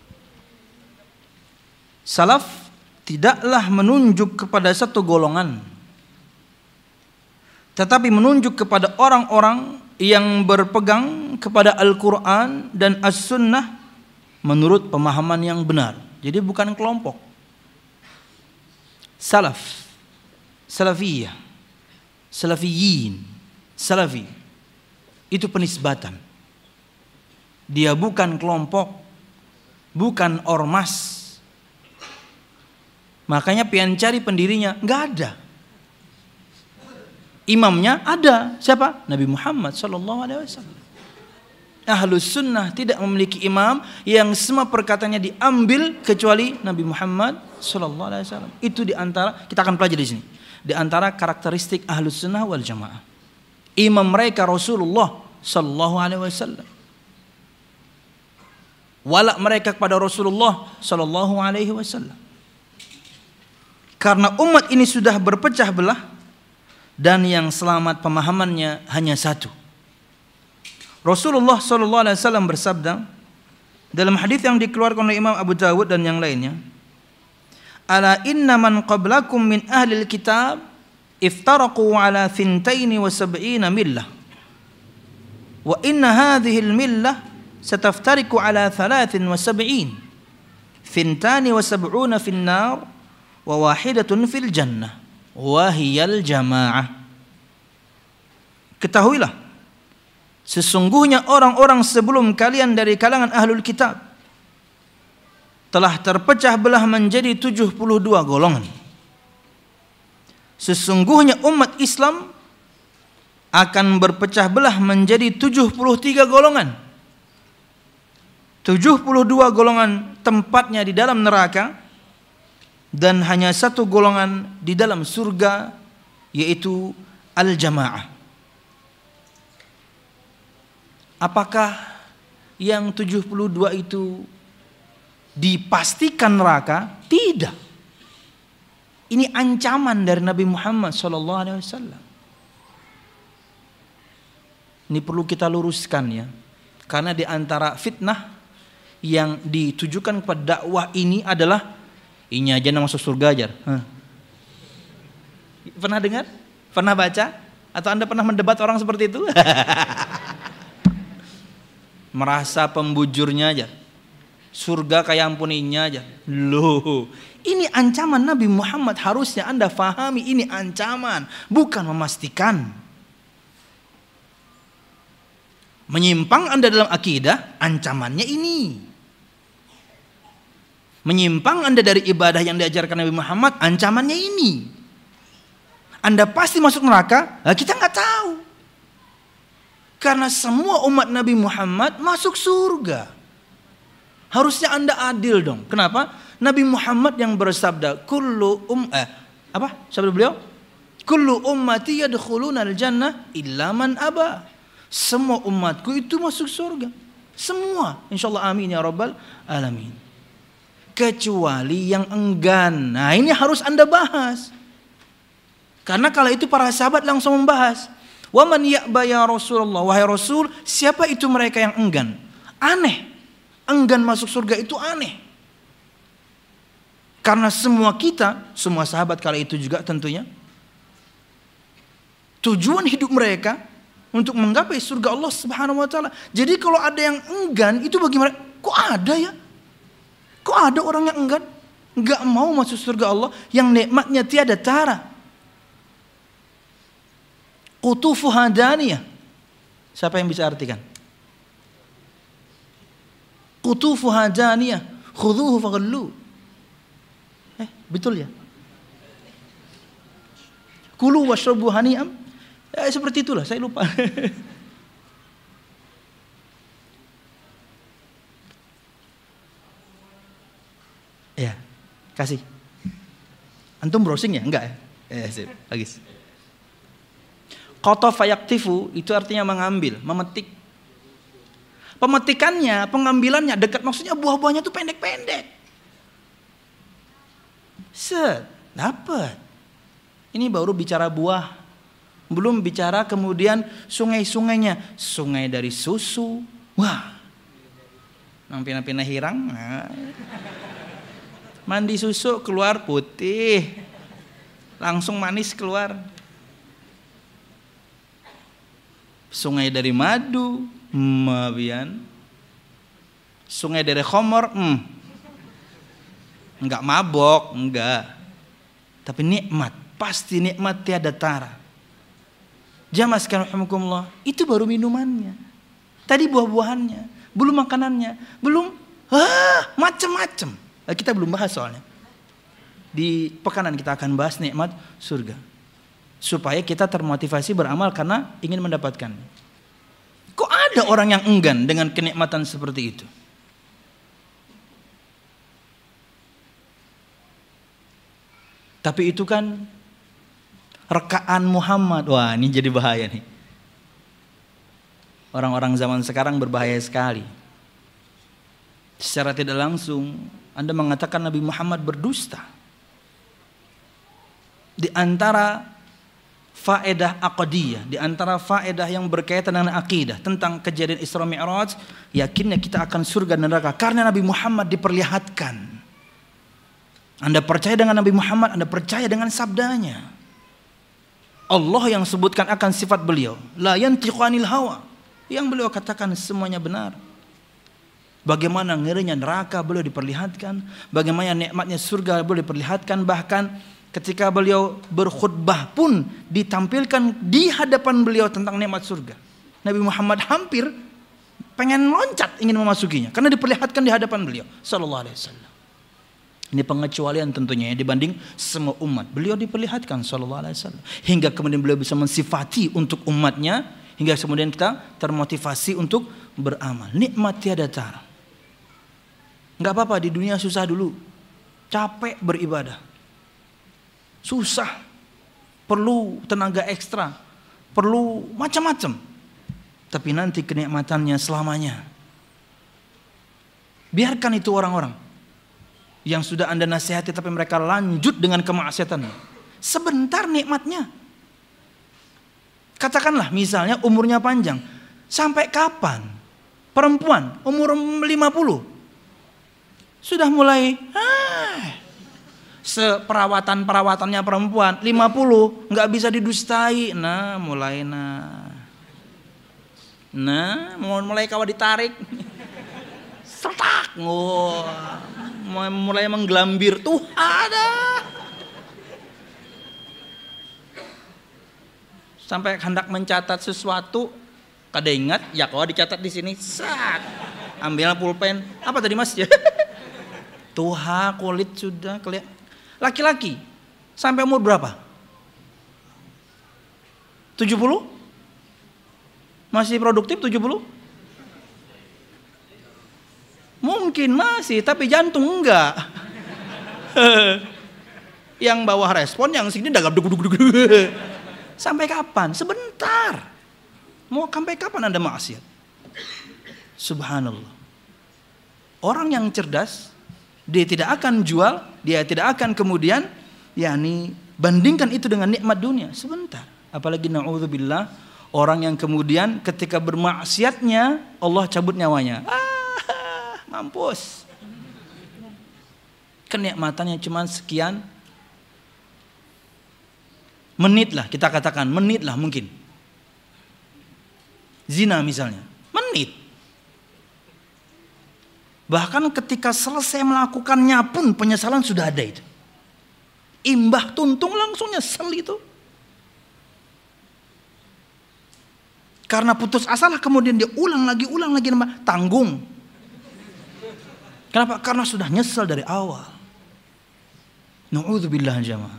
Salaf tidaklah menunjuk kepada satu golongan, tetapi menunjuk kepada orang-orang yang berpegang kepada Al-Quran dan As-Sunnah menurut pemahaman yang benar. Jadi bukan kelompok. Salaf, salafiyah, salafiyin, salafi, itu penisbatan. Dia bukan kelompok, bukan ormas. Makanya pian cari pendirinya, nggak ada. Imamnya ada, siapa? Nabi Muhammad SAW. Ahlus Sunnah tidak memiliki imam yang semua perkataannya diambil kecuali Nabi Muhammad SAW. Itu diantara, kita akan pelajari di sini, diantara karakteristik Ahlus Sunnah wal Jamaah. Imam mereka Rasulullah SAW. Wala mereka kepada Rasulullah SAW. Karena umat ini sudah berpecah belah, dan yang selamat pemahamannya hanya satu. Rasulullah SAW bersabda dalam hadis yang dikeluarkan oleh Imam Abu Dawud dan yang lainnya, ala inna man qablakum min ahlil kitab iftaraqu ala 72 millah wa inna hadhil millah sataftariku ala 73 72 fin nar wa wahidatun fil jannah wahiyal jamaah. Ketahuilah, sesungguhnya orang-orang sebelum kalian dari kalangan ahlul kitab telah terpecah belah menjadi 72 golongan. Sesungguhnya umat Islam akan berpecah belah menjadi 73 golongan. 72 golongan tempatnya di dalam neraka, dan hanya 1 golongan di dalam surga, yaitu al-jamaah. Apakah yang 72 itu dipastikan neraka? Tidak. Ini ancaman dari Nabi Muhammad SAW. Ini perlu kita luruskan ya, karena di antara fitnah yang ditujukan kepada dakwah ini adalah ini aja masuk surga aja. Pernah dengar? Pernah baca? Atau Anda pernah mendebat orang seperti itu? Merasa pembujurnya aja. Surga kayak ampuninya aja. Loh, ini ancaman Nabi Muhammad, harusnya Anda fahami ini ancaman, bukan memastikan. Menyimpang Anda dalam akidah, ancamannya ini. Menyimpang Anda dari ibadah yang diajarkan Nabi Muhammad, ancamannya ini. Anda pasti masuk neraka, kita nggak tahu. Karena semua umat Nabi Muhammad masuk surga. Harusnya Anda adil dong. Kenapa? Nabi Muhammad yang bersabda, sabda beliau? Kullu ummati yadkhuluna al-jannah illa man aba. Semua umatku itu masuk surga. Semua. Insyaallah amin ya rabbal alamin. Kecuali yang enggan. Nah, ini harus Anda bahas. Karena kala itu para sahabat langsung membahas. Wa man ya'ba ya Rasulullah, wahai Rasul, siapa itu mereka yang enggan? Aneh. Enggan masuk surga itu aneh. Karena semua kita, semua sahabat kala itu juga tentunya, tujuan hidup mereka untuk menggapai surga Allah Subhanahu wa taala. Jadi kalau ada yang enggan, itu bagi mereka, kok ada ya? Kok ada orang yang enggan? Enggak mau masuk surga Allah yang nikmatnya tiada tara. Qutufuha daniyah. Siapa yang bisa artikan? Qutufuha daniyah, khudhuhu faghullu. Betul ya? Kulu washrabu hani'am. Seperti itulah, saya lupa. Ya, kasih. Antum browsing ya? Enggak ya? Sip, bagus. Qatafa yaktifu itu artinya mengambil, memetik. Pemetikannya, pengambilannya dekat, maksudnya buah-buahnya itu pendek-pendek. Dapat. Ini baru bicara buah. Belum bicara kemudian sungai-sungainya. Sungai dari susu. Wah. Pina-pina hirang. Nah. Mandi susu keluar putih. Langsung manis keluar. Sungai dari madu, mabian. Sungai dari khamar, enggak mabok, enggak. Tapi nikmat, pasti nikmat tiada tara. Jamaah sekalian rahimakumullah, itu baru minumannya. Tadi buah-buahannya, belum makanannya, belum macam-macam. Kita belum bahas soalnya. Di pekanan kita akan bahas nikmat surga. Supaya kita termotivasi beramal karena ingin mendapatkannya. Kok ada orang yang enggan dengan kenikmatan seperti itu? Tapi itu kan rekaan Muhammad. Wah, ini jadi bahaya nih. Orang-orang zaman sekarang berbahaya sekali. Secara tidak langsung Anda mengatakan Nabi Muhammad berdusta. Di antara faedah aqdiyah, di antara faedah yang berkaitan dengan akidah tentang kejadian Isra Mi'raj, yakinnya kita akan surga dan neraka karena Nabi Muhammad diperlihatkan. Anda percaya dengan Nabi Muhammad, Anda percaya dengan sabdanya. Allah yang sebutkan akan sifat beliau, la yantiqu anil hawa. Yang beliau katakan semuanya benar. Bagaimana ngerinya neraka beliau diperlihatkan, bagaimana nikmatnya surga beliau diperlihatkan, bahkan ketika beliau berkhutbah pun ditampilkan di hadapan beliau tentang nikmat surga. Nabi Muhammad hampir pengen loncat ingin memasukinya karena diperlihatkan di hadapan beliau sallallahu alaihi wasallam. Ini pengecualian tentunya ya, dibanding semua umat. Beliau diperlihatkan sallallahu alaihi wasallam hingga kemudian beliau bisa mensifati untuk umatnya, hingga kemudian kita termotivasi untuk beramal. Nikmat tiada tara. Enggak apa-apa di dunia susah dulu. Capek beribadah. Susah, perlu tenaga ekstra, perlu macam-macam. Tapi nanti kenikmatannya selamanya. Biarkan itu orang-orang yang sudah Anda nasihati tapi mereka lanjut dengan kemaksiatan. Sebentar nikmatnya. Katakanlah misalnya umurnya panjang. Sampai kapan? Perempuan umur 50 sudah mulai seperawatannya perempuan 50 nggak bisa didustai. Nah mulai kawat ditarik setak mulai menggelambir tuh ada sampai hendak mencatat sesuatu Kada ingat, ya kau dicatat di sini. Sak. Ambil pulpen. Apa tadi Mas? Tuha, kulit sudah kelihatan. Laki-laki sampai umur berapa? 70? Masih produktif 70? Mungkin masih, tapi jantung enggak. Yang bawah respon, yang sini dagap duguk. Sampai kapan? Sebentar. Mau sampai kapan Anda maksiat? Subhanallah. Orang yang cerdas, dia tidak akan jual, dia tidak akan kemudian bandingkan itu dengan nikmat dunia. Sebentar. Apalagi na'udzubillah, orang yang kemudian ketika bermaksiatnya Allah cabut nyawanya. Mampus. Kenikmatannya cuma sekian menit lah, kita katakan menit lah mungkin. Zina misalnya, menit. Bahkan ketika selesai melakukannya pun penyesalan sudah ada itu. Imbah tuntung langsung nyesel itu. Karena putus asa lah kemudian dia ulang lagi tanggung. Kenapa? Karena sudah nyesel dari awal. Na'udzubillah jamaah.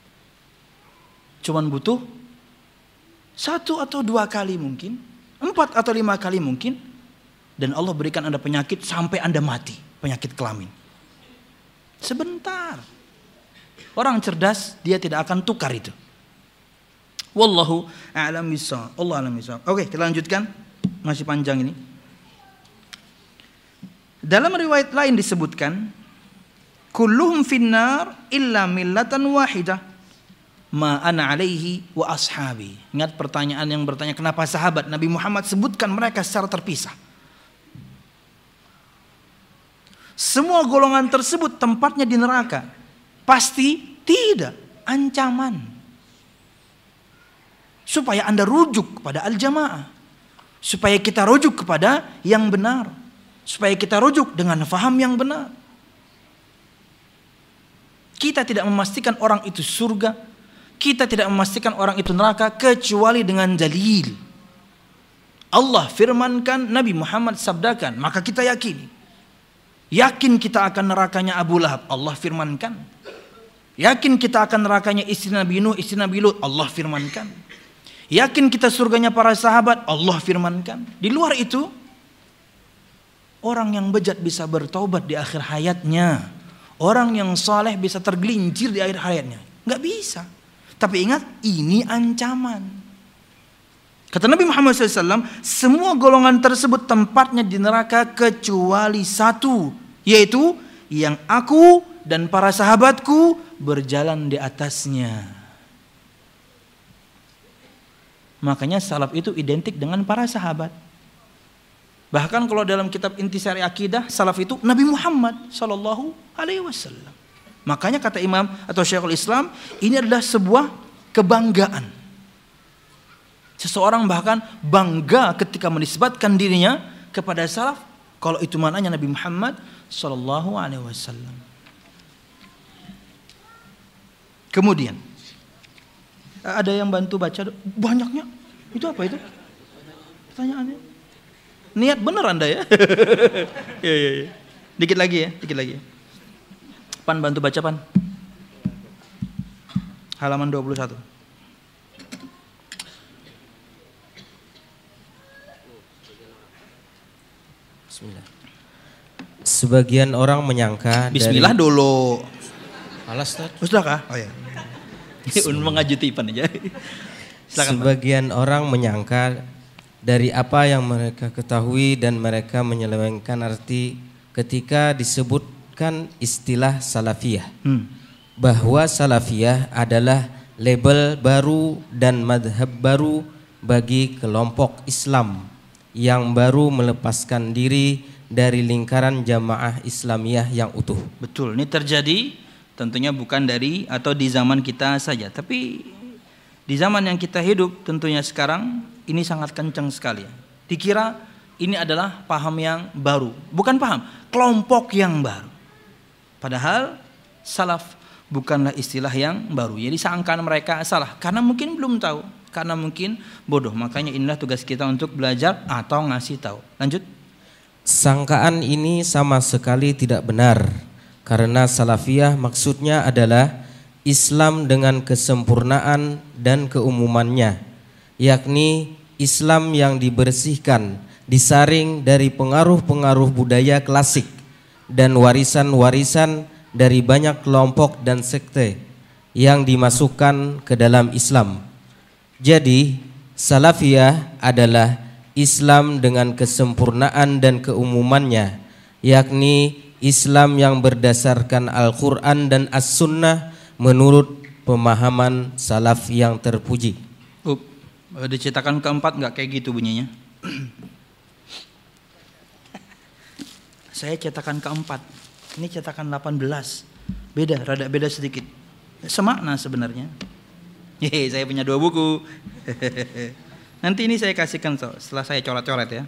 Cuman butuh 1 atau 2 kali mungkin, 4 atau 5 kali mungkin, dan Allah berikan Anda penyakit sampai Anda mati, penyakit kelamin. Sebentar. Orang cerdas dia tidak akan tukar itu. Wallahu a'lam bishawab. Allah a'lam bishawab. Oke, kita lanjutkan. Masih panjang ini. Dalam riwayat lain disebutkan, kulluhum finnar illa millatan wahidah ma ana alaihi wa ashabi. Ingat pertanyaan yang bertanya kenapa sahabat Nabi Muhammad sebutkan mereka secara terpisah. Semua golongan tersebut tempatnya di neraka. Pasti tidak, ancaman. Supaya Anda rujuk kepada al-jamaah. Supaya kita rujuk kepada yang benar. Supaya kita rujuk dengan faham yang benar. Kita tidak memastikan orang itu surga, kita tidak memastikan orang itu neraka kecuali dengan dalil. Allah firmankan, Nabi Muhammad sabdakan, maka kita yakini. Yakin kita akan nerakanya Abu Lahab, Allah firmankan. Yakin kita akan nerakanya istri Nabi Nuh, istri Nabi Lut, Allah firmankan. Yakin kita surganya para sahabat, Allah firmankan. Di luar itu, orang yang bejat bisa bertaubat di akhir hayatnya. Orang yang saleh bisa tergelincir di akhir hayatnya. Enggak bisa. Tapi ingat, ini ancaman. Kata Nabi Muhammad SAW, semua golongan tersebut tempatnya di neraka kecuali 1, yaitu yang aku dan para sahabatku berjalan di atasnya. Makanya salaf itu identik dengan para sahabat. Bahkan kalau dalam kitab Intisari Akidah, salaf itu Nabi Muhammad sallallahu alaihi wasallam. Makanya kata Imam atau Syekhul Islam, ini adalah sebuah kebanggaan. Seseorang bahkan bangga ketika menisbatkan dirinya kepada salaf, kalau itu maknanya Nabi Muhammad sallallahu alaihi wasallam. Kemudian ada yang bantu baca banyaknya. Itu apa itu? Pertanyaannya. Niat bener Anda ya. Ya. Dikit lagi ya. Pan bantu baca Pan. Halaman 21. Bismillah. Sebagian orang menyangka Bismillah dari... dulu. Alas Ustaz. Sudah kah? Oh ya. Ini mengajuti Pan aja. Silakan, sebagian Pan. Orang menyangka dari apa yang mereka ketahui dan mereka menyelewengkan arti ketika disebutkan istilah salafiyah. Bahwa salafiyah adalah label baru dan madhab baru bagi kelompok Islam yang baru melepaskan diri dari lingkaran jamaah Islamiyah yang utuh. Betul, ini terjadi tentunya bukan dari atau di zaman kita saja, tapi di zaman yang kita hidup tentunya sekarang ini sangat kencang sekali. Dikira ini adalah paham yang baru. Bukan paham, kelompok yang baru. Padahal salaf bukanlah istilah yang baru. Jadi sangkaan mereka salah karena mungkin belum tahu. karena mungkin bodoh. Makanya inilah tugas kita untuk belajar atau ngasih tahu. Lanjut. Sangkaan ini sama sekali tidak benar, karena salafiyah maksudnya adalah Islam dengan kesempurnaan dan keumumannya, yakni Islam yang dibersihkan, disaring dari pengaruh-pengaruh budaya klasik dan warisan-warisan dari banyak kelompok dan sekte yang dimasukkan ke dalam Islam. Jadi, salafiyah adalah Islam dengan kesempurnaan dan keumumannya, yakni Islam yang berdasarkan Al-Quran dan As-Sunnah menurut pemahaman salaf yang terpuji. Di cetakan keempat nggak kayak gitu bunyinya. Saya cetakan keempat, ini cetakan 18. Rada beda sedikit. Semakna sebenarnya. Saya punya 2 buku. Nanti ini saya kasihkan setelah saya coret-coret ya.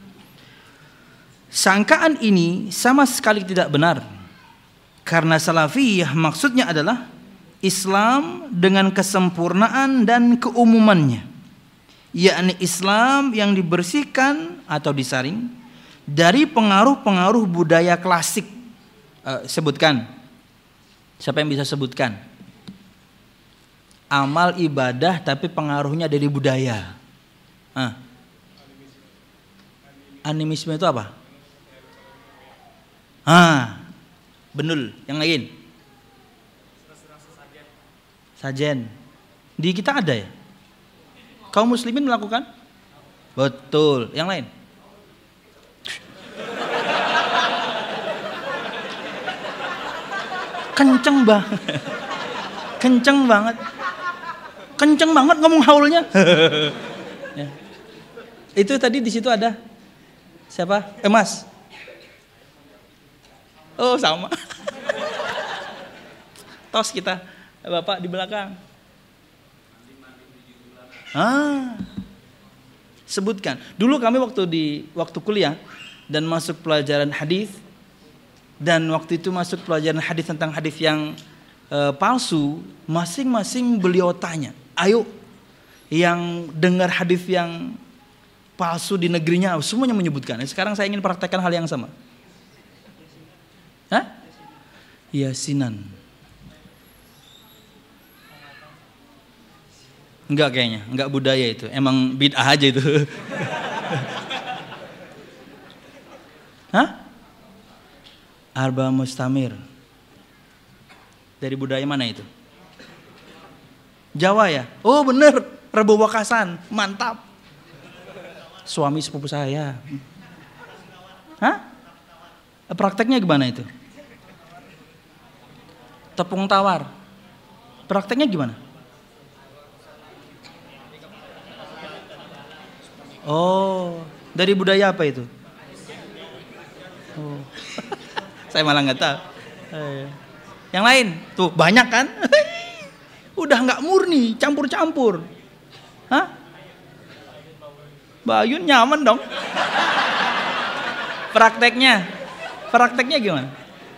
Sangkaan ini sama sekali tidak benar, karena salafiyah maksudnya adalah Islam dengan kesempurnaan dan keumumannya, yakni Islam yang dibersihkan atau disaring dari pengaruh-pengaruh budaya klasik. Sebutkan. Siapa yang bisa sebutkan? Amal ibadah tapi pengaruhnya dari budaya. Animisme itu apa? Benul. Yang lain? Sajen. Di kita ada ya? Kaum muslimin melakukan? Betul. Yang lain? Kenceng banget. Kenceng banget ngomong haulnya. Ya. Itu tadi di situ ada siapa? Mas. Oh sama. Tos kita, Bapak di belakang. Sebutkan. Dulu kami waktu kuliah dan masuk pelajaran hadis, dan waktu itu masuk pelajaran hadis tentang hadis yang palsu, masing-masing beliau tanya, ayo yang dengar hadis yang palsu di negerinya, semuanya menyebutkan. Sekarang saya ingin praktekkan hal yang sama. Yasinan. Enggak kayaknya, enggak budaya itu. Emang bid'ah aja itu. Arba mustamir. Dari budaya mana itu? Jawa ya? Oh bener, Rebo Wakasan, mantap. Suami sepupu saya. Prakteknya gimana itu? Tepung tawar. Prakteknya gimana? Oh, dari budaya apa itu? Oh. Saya malah nggak tahu. Yang lain, tuh banyak kan? Udah nggak murni, campur-campur. Bayun nyaman dong. Prakteknya gimana?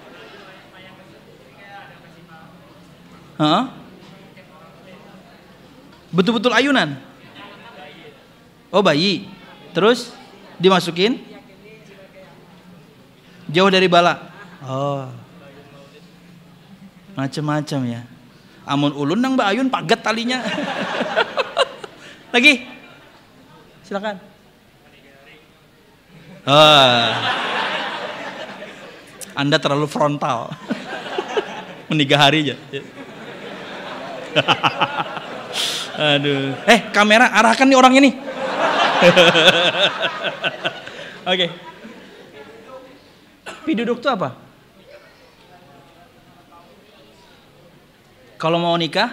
Betul-betul ayunan. Oh bayi. Terus dimasukin jauh dari bala. Oh. Macam-macam ya. Amun ulun nang Mbak Ayun paget talinya. Lagi. Silakan. Anda terlalu frontal. Menikah hari aja. Aduh. Kamera arahkan nih orang ini. Oke. Piduduk itu apa? Kalau mau nikah?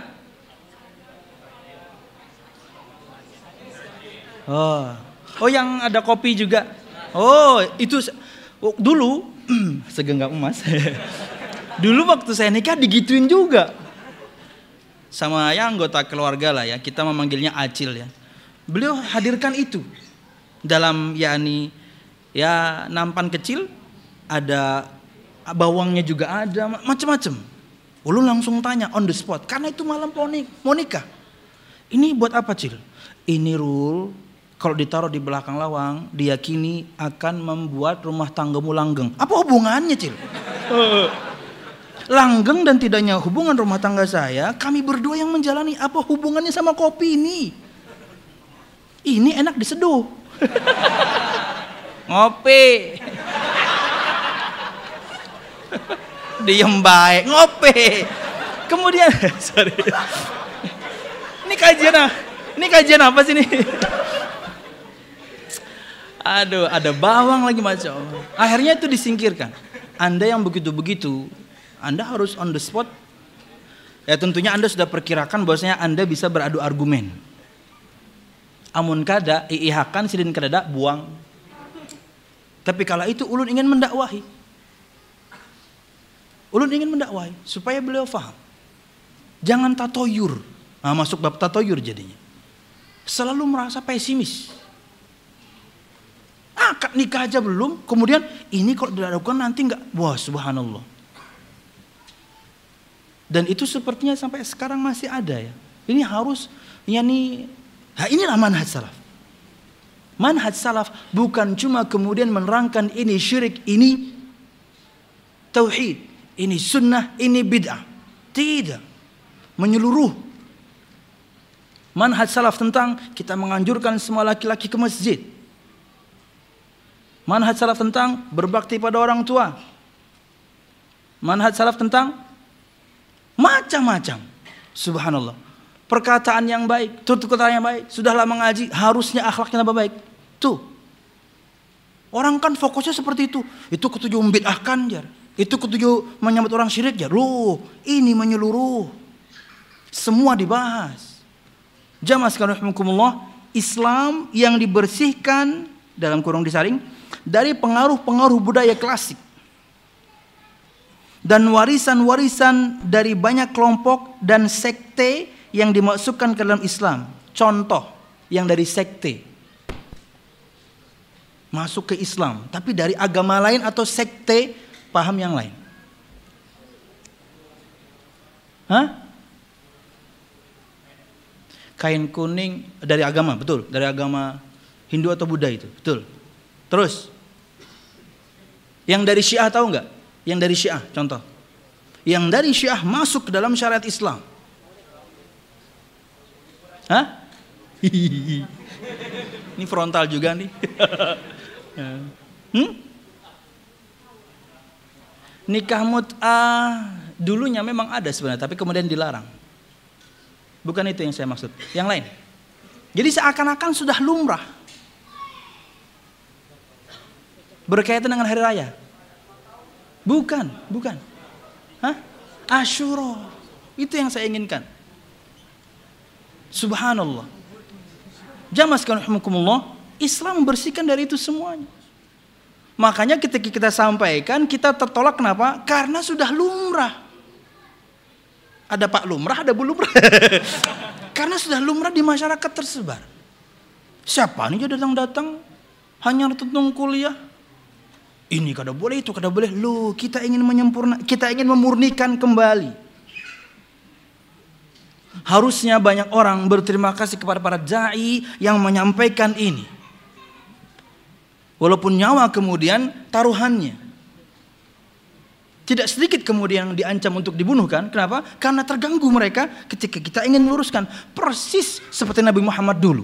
Oh yang ada kopi juga. Oh itu dulu segenggam emas. Dulu waktu saya nikah digituin juga. Sama ya anggota keluarga lah ya, kita memanggilnya Acil ya. Beliau hadirkan itu dalam nampan kecil, ada bawangnya juga ada, macam-macam. Ulun langsung tanya on the spot, karena itu malam mau nikah. Ini buat apa, Cil? Ini rule kalau ditaruh di belakang lawang diyakini akan membuat rumah tanggamu langgeng. Apa hubungannya, Cil? Langgeng dan tidaknya hubungan rumah tangga saya, kami berdua yang menjalani. Apa hubungannya sama kopi ini? Ini enak diseduh. Ngopi. Diem baik, ngopi. Kemudian, sorry. Ini kajian apa sih nih? Aduh, ada bawang lagi macam. Akhirnya itu disingkirkan. Anda yang begitu-begitu, Anda harus on the spot. Ya tentunya Anda sudah perkirakan bahwasanya Anda bisa beradu argumen. Amun kada, iihakan sidin kadada buang. Tapi kala itu ulun ingin mendakwahi. Ulun ingin mendakwahi supaya beliau faham. Jangan tatoyur. Nah, masuk bab tatoyur jadinya. Selalu merasa pesimis. Akad nikah aja belum, kemudian ini kalau dilakukan nanti enggak. Wah, subhanallah. Dan itu sepertinya sampai sekarang masih ada ya. Ini harus, inilah manhaj salaf. Manhaj salaf bukan cuma kemudian menerangkan ini syirik, ini tauhid, ini sunnah, ini bid'ah. Tidak. Menyeluruh. Manhaj salaf tentang kita menganjurkan semua laki-laki ke masjid. Manhaj salaf tentang berbakti pada orang tua. Manhaj salaf tentang macam-macam. Subhanallah. Perkataan yang baik, tutur kata yang baik, sudahlah mengaji, harusnya akhlaknya tambah baik. Tuh. Orang kan fokusnya seperti itu. Itu ketujuh membid'ahkan jar. Itu ketujuh menyambut orang syirik jar. Loh, ini menyeluruh. Semua dibahas. Jamaah sekalian rahimakumullah, Islam yang dibersihkan dalam kurung disaring dari pengaruh-pengaruh budaya klasik dan warisan-warisan dari banyak kelompok dan sekte yang dimasukkan ke dalam Islam. Contoh yang dari sekte masuk ke Islam, tapi dari agama lain atau sekte paham yang lain. Kain kuning dari agama, betul, dari agama Hindu atau Buddha itu, betul. Terus yang dari Syiah tahu nggak? Yang dari Syiah, contoh. Yang dari Syiah masuk ke dalam syariat Islam. Ini frontal juga nih. Nikah mut'ah dulunya memang ada sebenarnya, tapi kemudian dilarang. Bukan itu yang saya maksud. Yang lain. Jadi seakan-akan sudah lumrah. Berkaitan dengan hari raya. Bukan. Asyura. Itu yang saya inginkan. Subhanallah. Jamaah sekalian rahimakumullah, Islam membersihkan dari itu semuanya. Makanya ketika kita sampaikan, kita tertolak kenapa? Karena sudah lumrah. Ada Pak Lumrah, ada Bu Lumrah. Karena sudah lumrah di masyarakat tersebar. Siapa nih datang-datang hanya tentang kuliah? Ini kada boleh, itu kada boleh. Loh, kita ingin kita ingin memurnikan kembali. Harusnya banyak orang berterima kasih kepada para dai yang menyampaikan ini. Walaupun nyawa kemudian taruhannya. Tidak sedikit kemudian diancam untuk dibunuh kan? Kenapa? Karena terganggu mereka ketika kita ingin meluruskan. Persis seperti Nabi Muhammad dulu.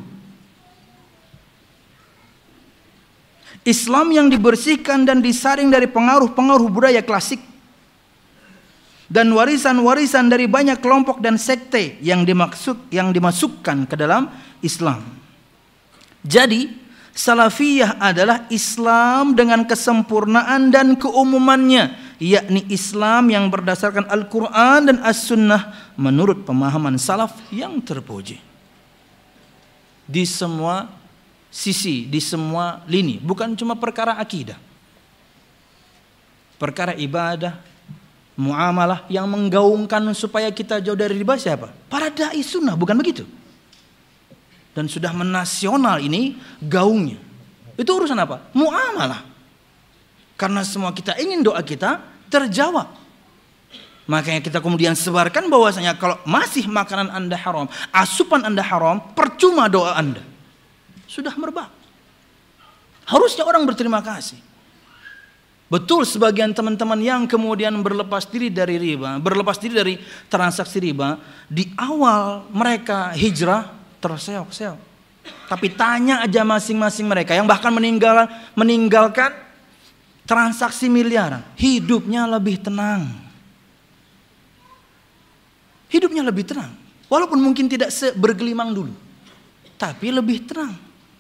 Islam yang dibersihkan dan disaring dari pengaruh-pengaruh budaya klasik dan warisan-warisan dari banyak kelompok dan sekte yang dimasukkan ke dalam Islam. Jadi, Salafiyah adalah Islam dengan kesempurnaan dan keumumannya, yakni Islam yang berdasarkan Al-Quran dan As-Sunnah menurut pemahaman salaf yang terpuji. Di semua sisi, di semua lini, bukan cuma perkara akidah, perkara ibadah, muamalah yang menggaungkan supaya kita jauh dari riba siapa? Para dai sunnah, bukan begitu? Dan sudah menasional ini gaungnya. Itu urusan apa? Muamalah. Karena semua kita ingin doa kita terjawab. Makanya kita kemudian sebarkan bahwasanya kalau masih makanan Anda haram, asupan Anda haram, percuma doa Anda. Sudah merebak. Harusnya orang berterima kasih. Betul sebagian teman-teman yang kemudian berlepas diri dari riba, berlepas diri dari transaksi riba, di awal mereka hijrah terseok-seok. Tapi tanya aja masing-masing mereka yang bahkan meninggalkan transaksi miliaran, hidupnya lebih tenang. Hidupnya lebih tenang. Walaupun mungkin tidak bergelimang dulu, tapi lebih tenang.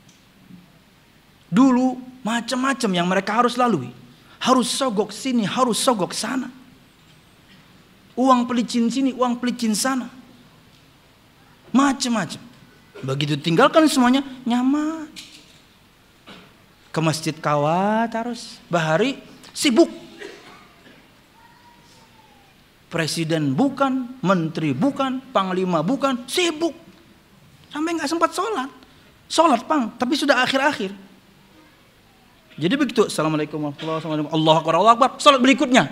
Dulu macam-macam yang mereka harus lalui. Harus sogok sini, harus sogok sana. Uang pelicin sini, uang pelicin sana. Macam-macam. Begitu tinggalkan semuanya, nyaman. Ke masjid kawat harus. Bahari sibuk. Presiden bukan, menteri bukan, panglima bukan, sibuk. Sampai nggak sempat sholat. Sholat pang, tapi sudah akhir-akhir. Jadi begitu, assalamualaikum warahmatullahi wabarakatuh, Allahu akbar, Allahu akbar, sholat berikutnya.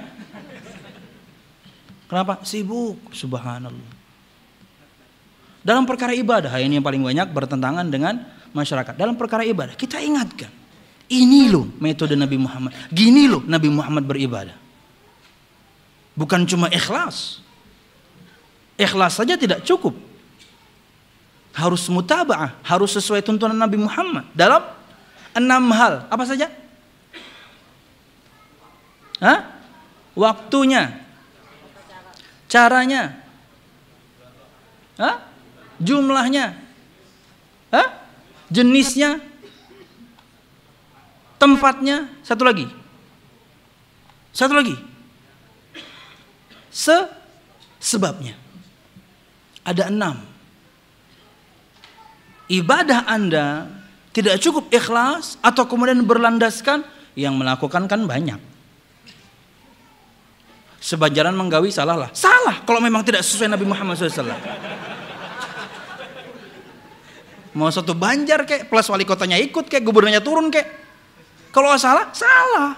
Kenapa? Sibuk, subhanallah. Dalam perkara ibadah, ini yang paling banyak bertentangan dengan masyarakat. Dalam perkara ibadah, kita ingatkan. Ini loh metode Nabi Muhammad. Gini loh Nabi Muhammad beribadah. Bukan cuma ikhlas. Ikhlas saja tidak cukup. Harus mutaba'ah, harus sesuai tuntunan Nabi Muhammad dalam 6 hal. Apa saja? Waktunya, caranya, jumlahnya, jenisnya, tempatnya, satu lagi. Sebabnya. Ada 6. Ibadah Anda tidak cukup ikhlas atau kemudian berlandaskan, yang melakukan kan banyak. Sebanjaran menggawi salah lah. Salah kalau memang tidak sesuai Nabi Muhammad SAW. Mau satu Banjar kek, plus wali kotanya ikut kek, gubernurnya turun kek. Kalau salah, salah.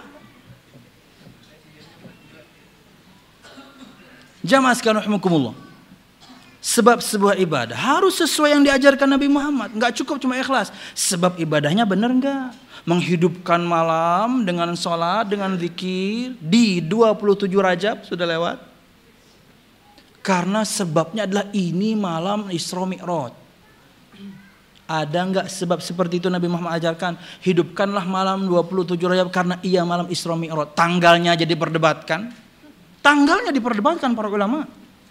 Jamaah sekalian rahimakumullah. Sebab sebuah ibadah harus sesuai yang diajarkan Nabi Muhammad. Enggak cukup cuma ikhlas. Sebab ibadahnya benar enggak? Menghidupkan malam dengan sholat, dengan zikir di 27 Rajab sudah lewat. Karena sebabnya adalah ini malam Isra Mi'raj. Ada enggak sebab seperti itu Nabi Muhammad ajarkan? Hidupkanlah malam 27 Rajab karena ia malam Isra Mi'raj. Tanggalnya aja diperdebatkan. Tanggalnya diperdebatkan para ulama.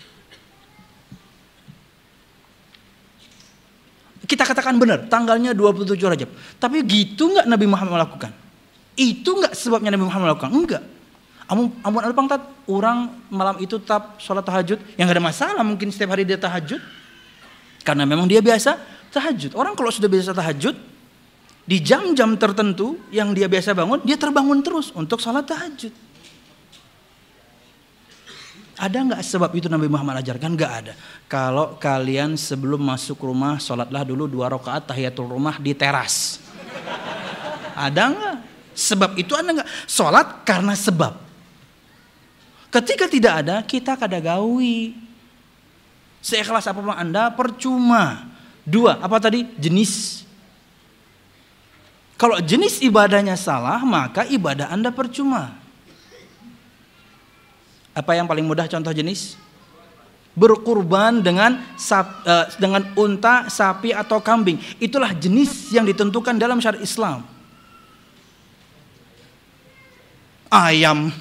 Kita katakan benar, tanggalnya 27 Rajab. Tapi gitu enggak Nabi Muhammad melakukan? Itu enggak sebabnya Nabi Muhammad melakukan? Enggak. Amun alpang tat, orang malam itu tetap sholat tahajud. Yang enggak ada masalah, mungkin setiap hari dia tahajud. Karena memang dia biasa tahajud. Orang kalau sudah biasa tahajud, di jam-jam tertentu yang dia biasa bangun, dia terbangun terus untuk sholat tahajud. Ada nggak sebab itu Nabi Muhammad ajarkan? Nggak ada. Kalau kalian sebelum masuk rumah sholatlah dulu 2 rakaat tahiyatul rumah di teras. Ada nggak? Sebab itu ada nggak? Sholat karena sebab. Ketika tidak ada, kita kada gawi. Seikhlas apapun Anda percuma. 2, apa tadi? Jenis. Kalau jenis ibadahnya salah, maka ibadah Anda percuma. Apa yang paling mudah contoh jenis? Berkurban dengan unta, sapi atau kambing. Itulah jenis yang ditentukan dalam syariat Islam. Ayam.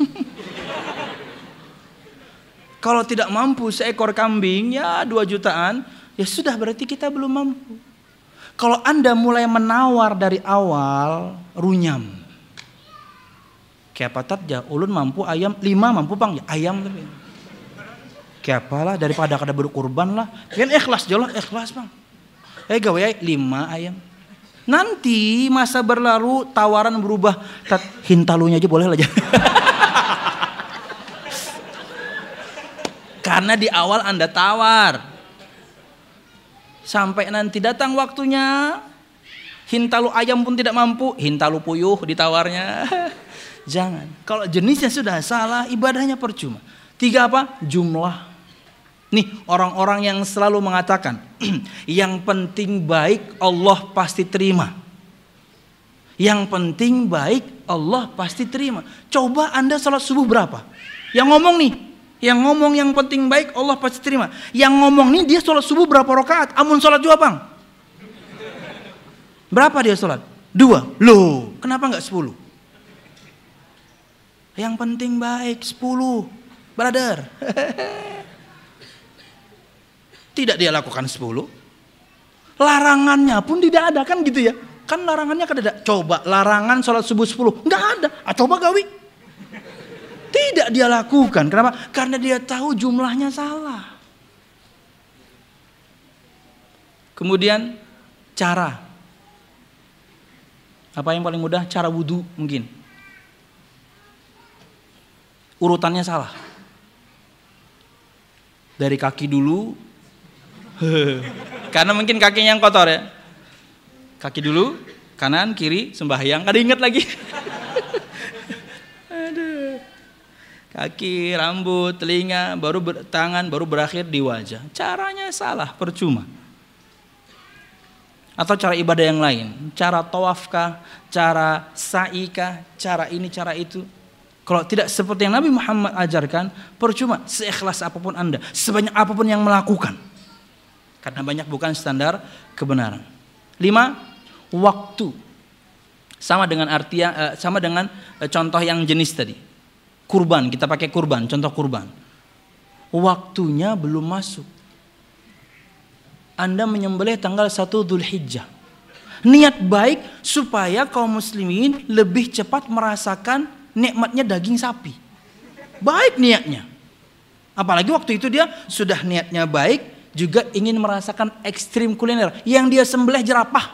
Kalau tidak mampu seekor kambing ya 2 jutaan, ya sudah berarti kita belum mampu. Kalau Anda mulai menawar dari awal, runyam. Kayak patat ya, ulun mampu ayam 5 mampu bang ya ayam tapi. Kayak apalah daripada kada berkurban lah. Kan ikhlas jelas ikhlas bang. Gawe 5 ayam. Nanti masa berlalu tawaran berubah. Hintalunya aja boleh aja. Karena di awal Anda tawar. Sampai nanti datang waktunya, hintalu ayam pun tidak mampu, hintalu puyuh ditawarnya. Jangan. Kalau jenisnya sudah salah, ibadahnya percuma. 3 apa? Jumlah. Nih orang-orang yang selalu mengatakan yang penting baik Allah pasti terima. Yang penting baik Allah pasti terima. Coba Anda sholat subuh berapa? Yang ngomong nih, yang ngomong yang penting baik Allah pasti terima. Yang ngomong nih dia sholat subuh berapa rakaat? Amun sholat juga bang. Berapa dia sholat? 2. Loh, kenapa nggak 10? Yang penting baik 10, brother. Tidak dia lakukan 10. Larangannya pun tidak ada kan gitu ya. Kan larangannya kan ada. Coba larangan sholat subuh 10. Enggak ada. Coba gawi. Tidak dia lakukan. Kenapa? Karena dia tahu jumlahnya salah. Kemudian cara. Apa yang paling mudah? Cara wudhu mungkin. Urutannya salah. Dari kaki dulu. Karena mungkin kakinya yang kotor ya. Kaki dulu, kanan, kiri, sembahyang. Kada ingat lagi. Aduh. Kaki, rambut, telinga, baru tangan, baru berakhir di wajah. Caranya salah, percuma. Atau cara ibadah yang lain. Cara tawafkah, cara sa'ikah, cara ini, cara itu. Kalau tidak seperti yang Nabi Muhammad ajarkan, percuma. Seikhlas apapun Anda, sebanyak apapun yang melakukan. Karena banyak bukan standar kebenaran. 5. Waktu. Sama dengan sama dengan contoh yang jenis tadi. Kurban, kita pakai kurban, contoh kurban. Waktunya belum masuk. Anda menyembelih tanggal 1 Dzulhijjah. Niat baik supaya kaum muslimin lebih cepat merasakan nikmatnya daging sapi. Baik niatnya. Apalagi waktu itu dia sudah niatnya baik, juga ingin merasakan ekstrim kuliner. Yang dia sembelih jerapah.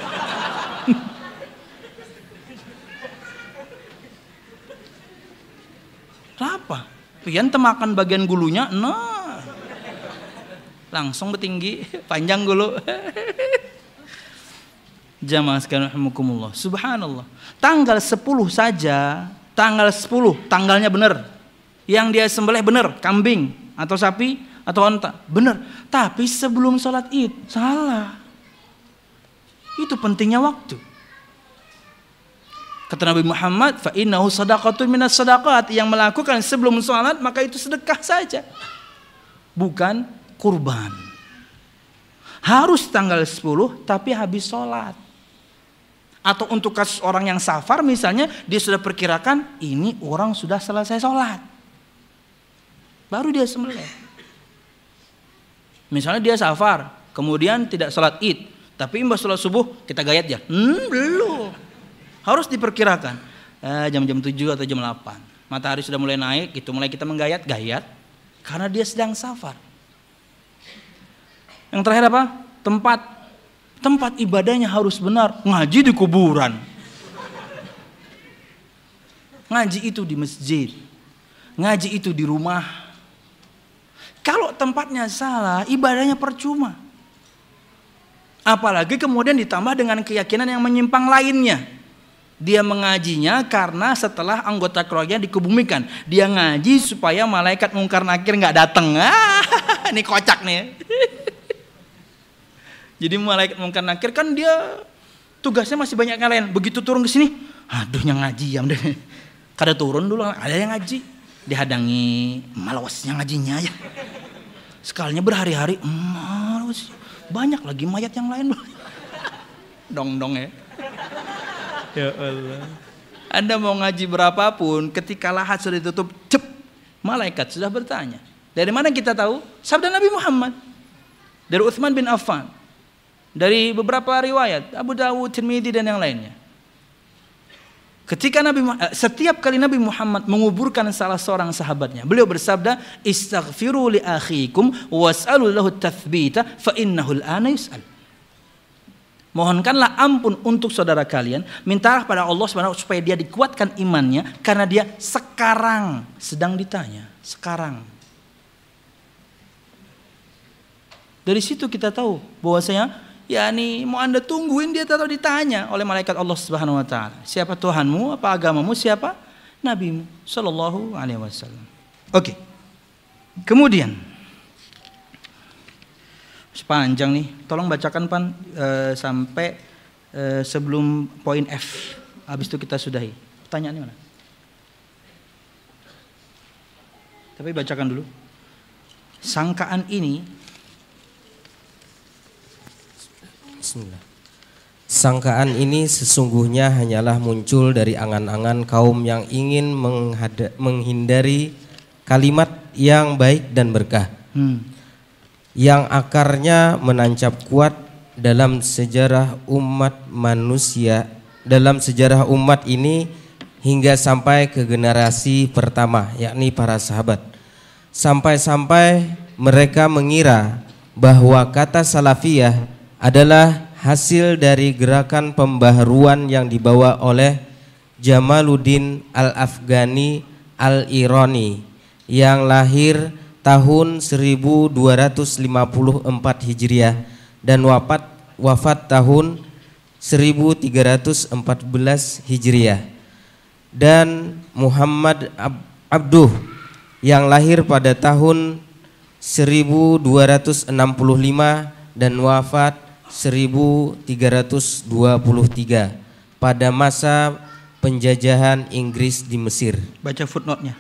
Apa? Pian temakan bagian gulunya, nah. Langsung bertinggi, panjang gulu. Jamaah sekalian rahimakumullah. Subhanallah. Tanggal 10 saja, tanggal 10, tanggalnya benar. Yang dia sembelih benar, kambing atau sapi atau onta, benar. Tapi sebelum sholat Id, salah. Itu pentingnya waktu. Kata Nabi Muhammad, fa innahu shadaqatun minas shadaqat. Yang melakukan sebelum sholat maka itu sedekah saja, bukan kurban. Harus tanggal 10 tapi habis sholat. Atau untuk kasus orang yang safar misalnya, dia sudah perkirakan ini orang sudah selesai sholat, baru dia sembelih. Misalnya dia safar, kemudian tidak sholat Id, tapi imbas sholat subuh kita gayat ya. Belum. Harus diperkirakan. Jam-jam 7 atau jam 8. Matahari sudah mulai naik, itu mulai kita menggayat, karena dia sedang safar. Yang terakhir apa? Tempat ibadahnya harus benar. Ngaji di kuburan. Ngaji itu di masjid. Ngaji itu di rumah. Kalau tempatnya salah, ibadahnya percuma. Apalagi kemudian ditambah dengan keyakinan yang menyimpang lainnya. Dia mengajinya karena setelah anggota keluarganya dikebumikan. Dia ngaji supaya malaikat mungkar nakir nggak datang. Ini kocak nih. Jadi malaikat mungkar nakir kan dia tugasnya masih banyak yang lain. Begitu turun ke sini, aduh yang ngaji ya deh. Kada turun dulu, ada yang ngaji. Dihadangi malawasnya ngajinya ya. Sekalinya berhari-hari, malas. Banyak lagi mayat yang lain. Dong ya. Ya Allah. Anda mau ngaji berapapun, ketika lahat sudah ditutup, malaikat sudah bertanya. Dari mana kita tahu? Sabda Nabi Muhammad. Dari Utsman bin Affan. Dari beberapa riwayat, Abu Dawud, Tirmidzi dan yang lainnya. Ketika setiap kali Nabi Muhammad menguburkan salah seorang sahabatnya, beliau bersabda, "Istaghfiru li akhikum was'alu lahu tathbita fa innahu al-ana yus'al." Mohonkanlah ampun untuk saudara kalian, mintalah pada Allah Subhanahu supaya dia dikuatkan imannya karena dia sekarang sedang ditanya, sekarang. Dari situ kita tahu bahwasanya yakni mau Anda tungguin dia tetap ditanya oleh malaikat Allah Subhanahu wa taala. Siapa Tuhanmu? Apa agamamu? Siapa nabimu? Sallallahu alaihi wasallam. Oke. Kemudian sepanjang nih, tolong bacakan Pan sampai sebelum poin F. Habis itu kita sudahi. Pertanyaannya mana? Tapi bacakan dulu. Sangkaan ini, Bismillah. Sangkaan ini sesungguhnya hanyalah muncul dari angan-angan kaum yang ingin menghindari kalimat yang baik dan berkah, yang akarnya menancap kuat dalam sejarah umat manusia, dalam sejarah umat ini hingga sampai ke generasi pertama, yakni para sahabat. Sampai-sampai mereka mengira bahwa kata salafiyah adalah hasil dari gerakan pembaharuan yang dibawa oleh Jamaluddin Al-Afghani Al-Irani yang lahir tahun 1254 Hijriah dan wafat tahun 1314 Hijriah, dan Muhammad Abduh yang lahir pada tahun 1265 dan wafat 1323 pada masa penjajahan Inggris di Mesir. Baca footnote-nya.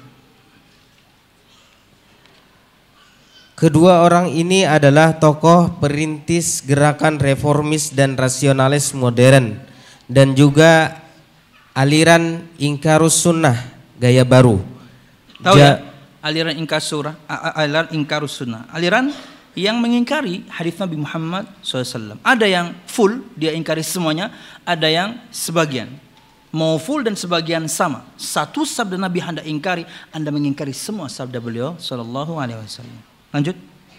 Kedua orang ini adalah tokoh perintis gerakan reformis dan rasionalis modern dan juga aliran Inkarus Sunnah gaya baru. Tahu ya? Aliran Inkarus Sunnah. Aliran yang mengingkari hadis Nabi Muhammad SAW. Ada yang full, dia ingkari semuanya. Ada yang sebagian. Mau full dan sebagian sama. Satu sabda Nabi Anda ingkari, Anda mengingkari semua sabda beliau SAW. Lanjut.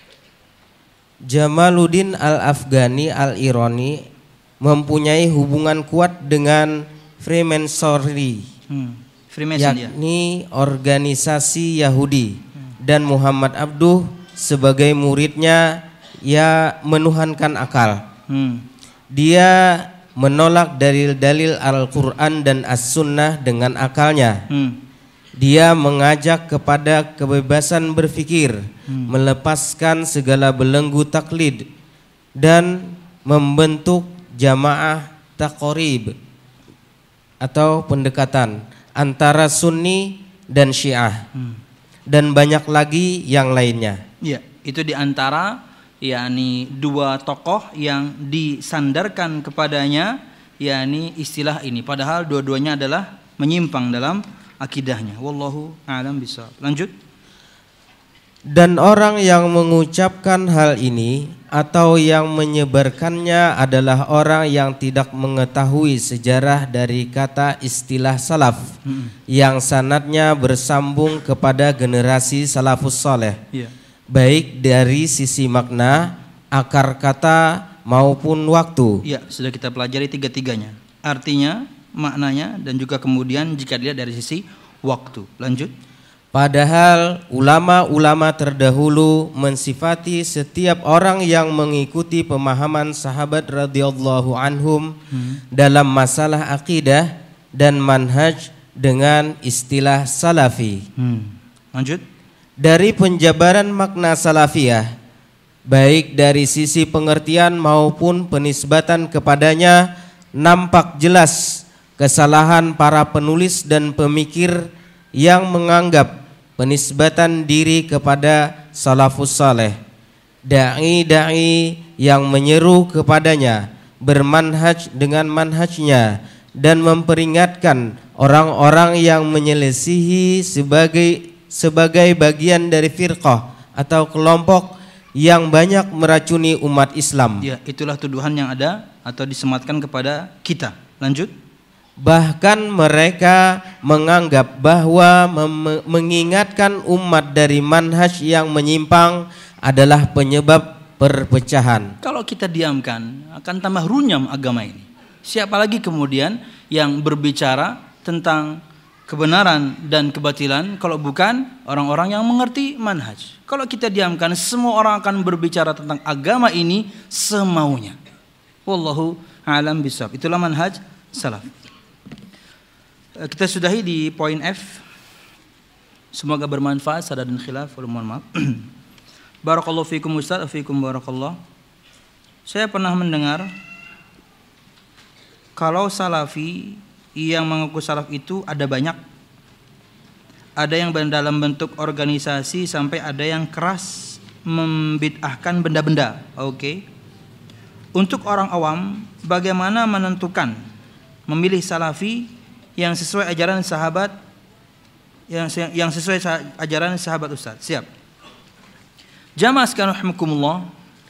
Jamaluddin Al-Afghani Al-Irani mempunyai hubungan kuat dengan Freemasonry, yakni organisasi Yahudi, dan Muhammad Abduh sebagai muridnya ya menuhankan akal. Dia menolak dalil-dalil Al-Quran dan As-Sunnah dengan akalnya. Dia mengajak kepada kebebasan berpikir, melepaskan segala belenggu taklid, dan membentuk jamaah taqrib atau pendekatan antara Sunni dan Syiah, dan banyak lagi yang lainnya. Ya, itu diantara yakni dua tokoh yang disandarkan kepadanya yakni istilah ini. Padahal dua-duanya adalah menyimpang dalam akidahnya. Wallahu a'lam bishawab. Lanjut. Dan orang yang mengucapkan hal ini atau yang menyebarkannya adalah orang yang tidak mengetahui sejarah dari kata istilah salaf yang sanadnya bersambung kepada generasi salafus saleh, baik dari sisi makna, akar kata maupun waktu. Ya, sudah kita pelajari tiga-tiganya. Artinya, maknanya, dan juga kemudian jika dilihat dari sisi waktu. Lanjut. Padahal ulama-ulama terdahulu mensifati setiap orang yang mengikuti pemahaman sahabat radhiyallahu anhum dalam masalah akidah dan manhaj dengan istilah salafi. Lanjut. Dari penjabaran makna salafiyah, baik dari sisi pengertian maupun penisbatan kepadanya, nampak jelas kesalahan para penulis dan pemikir yang menganggap penisbatan diri kepada salafus saleh, da'i-da'i yang menyeru kepadanya bermanhaj dengan manhajnya, dan memperingatkan orang-orang yang menyelisihi sebagai bagian dari firqah atau kelompok yang banyak meracuni umat Islam. Ya, itulah tuduhan yang ada atau disematkan kepada kita. Lanjut. Bahkan mereka menganggap bahwa mengingatkan umat dari manhaj yang menyimpang adalah penyebab perpecahan. Kalau kita diamkan, akan tambah runyam agama ini. Siapa lagi kemudian yang berbicara tentang kebenaran dan kebatilan kalau bukan orang-orang yang mengerti manhaj. Kalau kita diamkan, semua orang akan berbicara tentang agama ini semaunya. Wallahu a'lam bishawab. Itulah manhaj salaf. Kita sudahi di poin F. Semoga bermanfaat. Sadar dan khilaf, mohon maaf. Barakallahu fikum Ustaz, fikum barakallah. Saya pernah mendengar kalau salafi yang mengaku salaf itu ada banyak. Ada yang dalam bentuk organisasi sampai ada yang keras membid'ahkan benda-benda. Oke. Untuk orang awam, bagaimana menentukan memilih salafi yang sesuai ajaran sahabat, yang sesuai ajaran sahabat Ustaz? Siap. Jamaah sekalian rahimakumullah.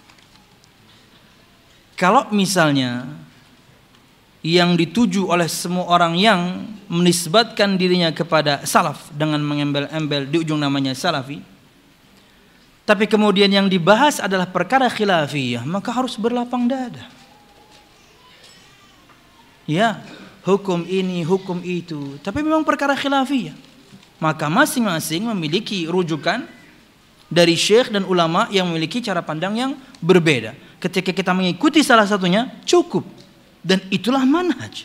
Kalau misalnya yang dituju oleh semua orang yang menisbatkan dirinya kepada salaf dengan mengembel-embel di ujung namanya salafi, tapi kemudian yang dibahas adalah perkara khilafiyah, maka harus berlapang dada. Ya, hukum ini, hukum itu, tapi memang perkara khilafiyah. Maka masing-masing memiliki rujukan dari syekh dan ulama yang memiliki cara pandang yang berbeda. Ketika kita mengikuti salah satunya, cukup. Dan itulah manhaj.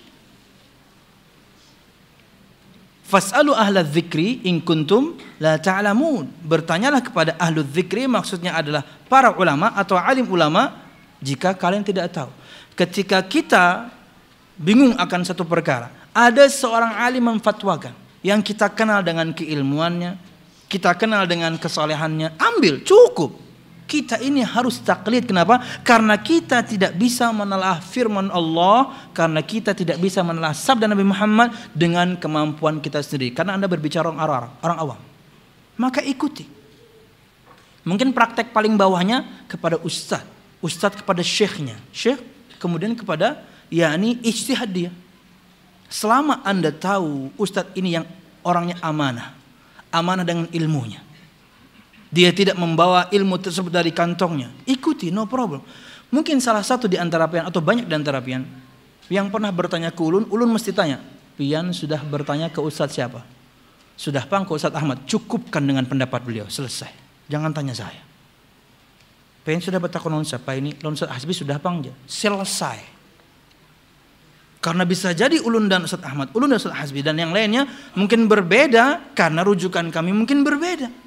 Fas'alu ahla dzikri in kuntum la ta'lamun. Bertanyalah kepada ahlu dzikri, maksudnya adalah para ulama atau alim ulama jika kalian tidak tahu. Ketika kita bingung akan satu perkara, ada seorang alim memfatwakan yang kita kenal dengan keilmuannya, kita kenal dengan kesolehannya, ambil, cukup. Kita ini harus taklid. Kenapa? Karena kita tidak bisa menelaah firman Allah, karena kita tidak bisa menelaah sabda Nabi Muhammad dengan kemampuan kita sendiri. Karena Anda berbicara orang awam. Maka ikuti. Mungkin praktek paling bawahnya kepada ustadz, ustadz kepada syekhnya, syekh kemudian kepada yakni ijtihad dia. Selama Anda tahu ustadz ini yang orangnya amanah dengan ilmunya, dia tidak membawa ilmu tersebut dari kantongnya, ikuti, no problem. Mungkin salah satu di antara pian atau banyak di antara pian yang pernah bertanya ke ulun mesti tanya, pian sudah bertanya ke ustadz siapa? Sudah pang ke Ustadz Ahmad, cukupkan dengan pendapat beliau, selesai. Jangan tanya saya. Pian sudah bertakon non siapa ini? Non Ustadz Hasbi sudah pang aja, selesai. Karena bisa jadi ulun dan Ustadz Ahmad, ulun dan Ustadz Hasbi dan yang lainnya mungkin berbeda karena rujukan kami mungkin berbeda.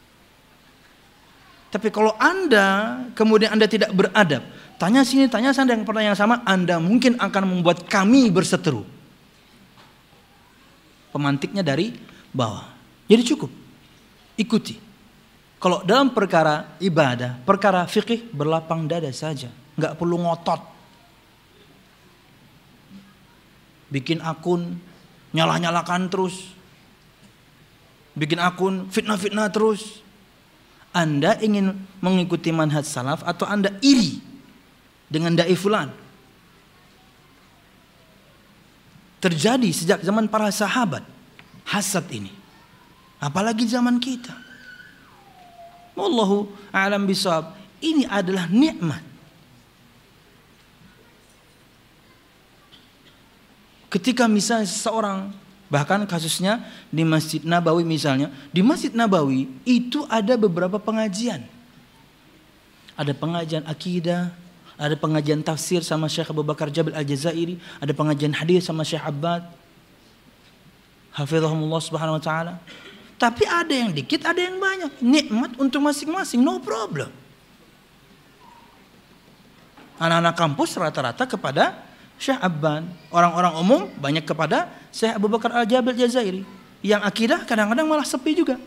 Tapi kalau Anda kemudian Anda tidak beradab, tanya sini, tanya sana dengan pertanyaan yang sama, Anda mungkin akan membuat kami berseteru. Pemantiknya dari bawah. Jadi cukup, ikuti. Kalau dalam perkara ibadah, perkara fikih, berlapang dada saja, nggak perlu ngotot. Bikin akun, nyalah-nyalakan terus, bikin akun, fitnah-fitnah terus. Anda ingin mengikuti manhaj salaf atau Anda iri dengan dai fulan? Terjadi sejak zaman para sahabat hasad ini, apalagi zaman kita. Wallahu a'lam bishawab. Ini adalah nikmat. Ketika misalnya seseorang, bahkan kasusnya di Masjid Nabawi misalnya, di Masjid Nabawi itu ada beberapa pengajian. Ada pengajian akidah, ada pengajian tafsir sama Syekh Abu Bakar Jabil Al-Jazairi, ada pengajian hadis sama Syekh Abbad hafizahumullah subhanahu wa ta'ala. Tapi ada yang dikit, ada yang banyak. Nikmat untuk masing-masing, no problem. Anak-anak kampus rata-rata kepada Syekh Abban, orang-orang umum banyak kepada Syekh Abu Bakar Al-Jabil Jazairi. Yang akidah kadang-kadang malah sepi juga.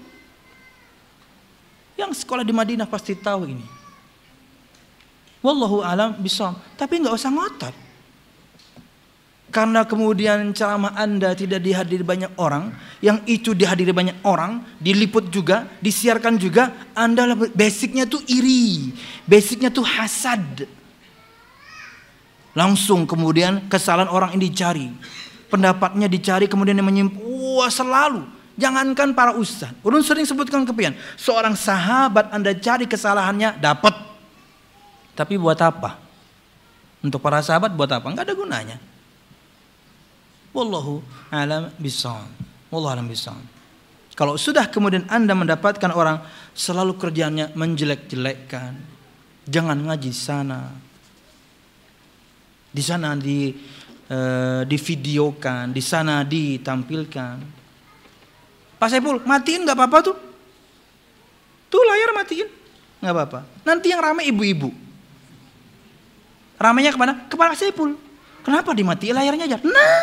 Yang sekolah di Madinah pasti tahu ini. Wallahu alam bishawab. Tapi nggak usah ngotot. Karena kemudian ceramah Anda tidak dihadiri banyak orang, yang itu dihadiri banyak orang, diliput juga, disiarkan juga, Anda basicnya tuh iri, basicnya tuh hasad. Langsung kemudian kesalahan orang ini dicari, pendapatnya dicari, kemudian yang menyimpul, selalu. Jangankan para ustaz, ulun sering sebutkan kepian, seorang sahabat Anda cari kesalahannya dapat, tapi buat apa? Untuk para sahabat buat apa? Enggak ada gunanya. Wallahu a'lam bishawab. Wallahu a'lam bishawab. Kalau sudah kemudian Anda mendapatkan orang selalu kerjanya menjelek-jelekkan, jangan ngaji sana. Di sana divideokan, di sana ditampilkan. Pak Saiful, matiin nggak apa-apa tuh. Tuh layar matiin, nggak apa-apa. Nanti yang rame ibu-ibu. Ramenya kemana? Ke Pak Saiful. Kenapa dimatiin layarnya aja? Nah,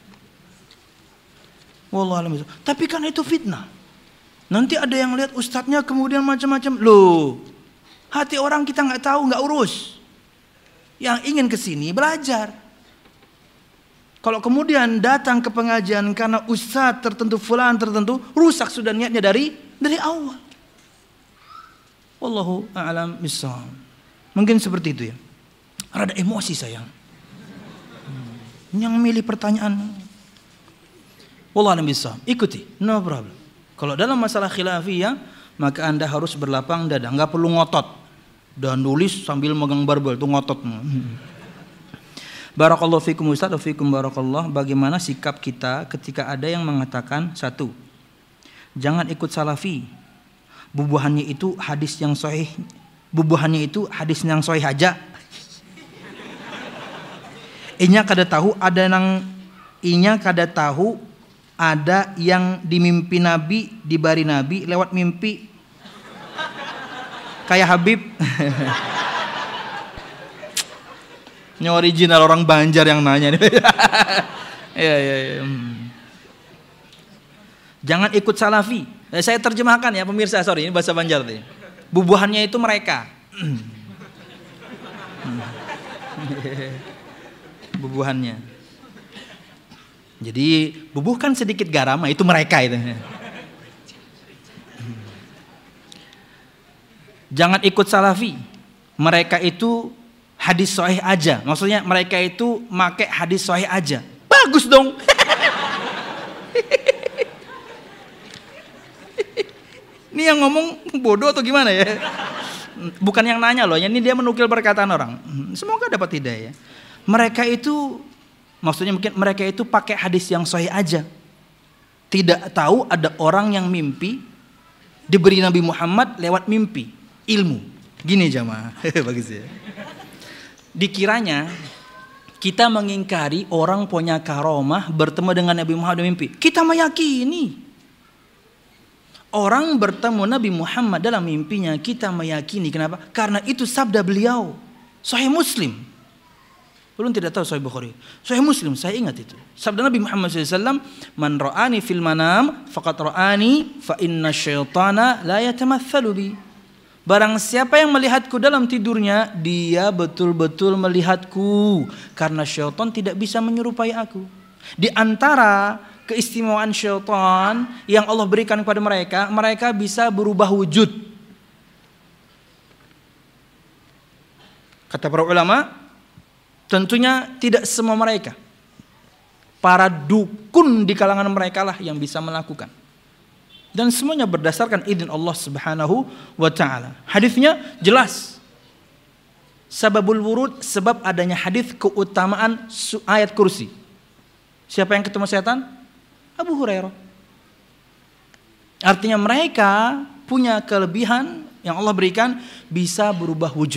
wallahualam. Tapi kan itu fitnah. Nanti ada yang lihat ustadznya kemudian macam-macam. Loh, hati orang kita nggak tahu, nggak urus. Yang ingin kesini belajar. Kalau kemudian datang ke pengajian karena ustadz tertentu, fulan tertentu, rusak sudah niatnya dari awal. Wallahu a'lam bishawab. Mungkin seperti itu ya. Rada emosi sayang. Yang milih pertanyaan. Wallahu a'lam bishawab. Ikuti, no problem. Kalau dalam masalah khilafiyah, maka Anda harus berlapang dada, nggak perlu ngotot. Dan nulis sambil megang barbel, itu ngotot. Barakallahu fikum Ustaz, wa fikum barakallah. Bagaimana sikap kita ketika ada yang mengatakan, satu, jangan ikut salafi. Bubuhannya itu hadis yang sahih. Bubuhannya itu hadis yang sahih aja. Inya kada tahu ada yang dimimpi Nabi, dibari Nabi lewat mimpi. Kayak Habib. Ini original orang Banjar yang nanya. Ya. Jangan ikut salafi. Saya terjemahkan ya pemirsa, sorry ini bahasa Banjar tadi. Bubuhannya itu mereka. Bubuhannya. Jadi bubuhkan sedikit garam, itu mereka itu. Jangan ikut salafi. Mereka itu hadis sahih aja. Maksudnya mereka itu make hadis sahih aja. Bagus dong. Ini yang ngomong bodoh atau gimana ya? Bukan yang nanya loh, ini dia menukil perkataan orang. Semoga dapat hidayah. Mereka itu, maksudnya mungkin mereka itu pakai hadis yang sahih aja. Tidak tahu ada orang yang mimpi diberi Nabi Muhammad lewat mimpi, ilmu. Gini jamaah, bagus ya. Dikiranya kita mengingkari orang punya karomah bertemu dengan Nabi Muhammad mimpi. Kita meyakini orang bertemu Nabi Muhammad dalam mimpinya, kita meyakini. Kenapa? Karena itu sabda beliau. Sahih Muslim. Belum tidak tahu Sahih Bukhari. Sahih Muslim, saya ingat itu. Sabda Nabi Muhammad SAW, Man ra'ani fil manam, faqad ra'ani, fa inna syaitana la yatamathalu bi. Barang siapa yang melihatku dalam tidurnya, dia betul-betul melihatku. Karena syaitan tidak bisa menyerupai aku. Di antara keistimewaan syaitan yang Allah berikan kepada mereka, mereka bisa berubah wujud. Kata para ulama, tentunya tidak semua mereka. Para dukun di kalangan mereka lah yang bisa melakukan. Dan semuanya berdasarkan izin Allah Subhanahu wa taala. Hadisnya jelas. Sababul wurud, sebab adanya hadis keutamaan ayat kursi. Siapa yang ketemu setan? Abu Hurairah. Artinya mereka punya kelebihan yang Allah berikan, bisa berubah wujud.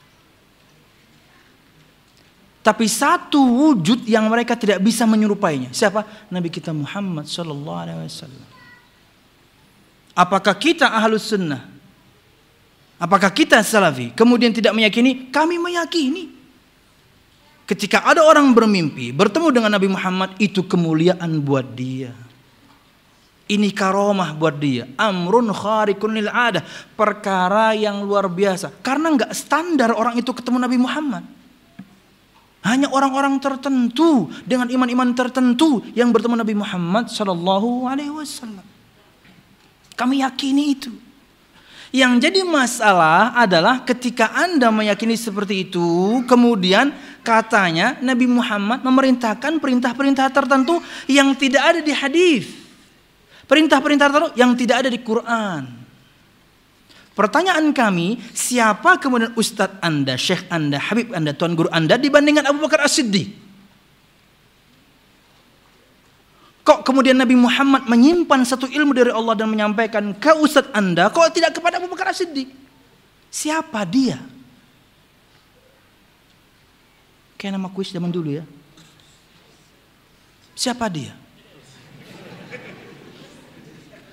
Tapi satu wujud yang mereka tidak bisa menyerupainya. Siapa? Nabi kita Muhammad sallallahu alaihi wasallam. Apakah kita ahlus sunnah? Apakah kita salafi? Kemudian tidak meyakini? Kami meyakini. Ketika ada orang bermimpi bertemu dengan Nabi Muhammad, itu kemuliaan buat dia. Ini karomah buat dia. Amrun khariqun lil adah, perkara yang luar biasa. Karena enggak standar orang itu ketemu Nabi Muhammad. Hanya orang-orang tertentu dengan iman-iman tertentu yang bertemu Nabi Muhammad sallallahu alaihi wasallam. Kami yakini itu. Yang jadi masalah adalah ketika Anda meyakini seperti itu, kemudian katanya Nabi Muhammad memerintahkan perintah-perintah tertentu yang tidak ada di hadis. Perintah-perintah tertentu yang tidak ada di Quran. Pertanyaan kami, siapa kemudian ustadz Anda, syekh Anda, habib Anda, tuan guru Anda dibandingkan Abu Bakar As-Siddiq? Kok kemudian Nabi Muhammad menyimpan satu ilmu dari Allah dan menyampaikan ke ustadz Anda, kok tidak kepada Abu Bakar As-Siddiq? Siapa dia? Kayak nama kuis zaman dulu ya. Siapa dia?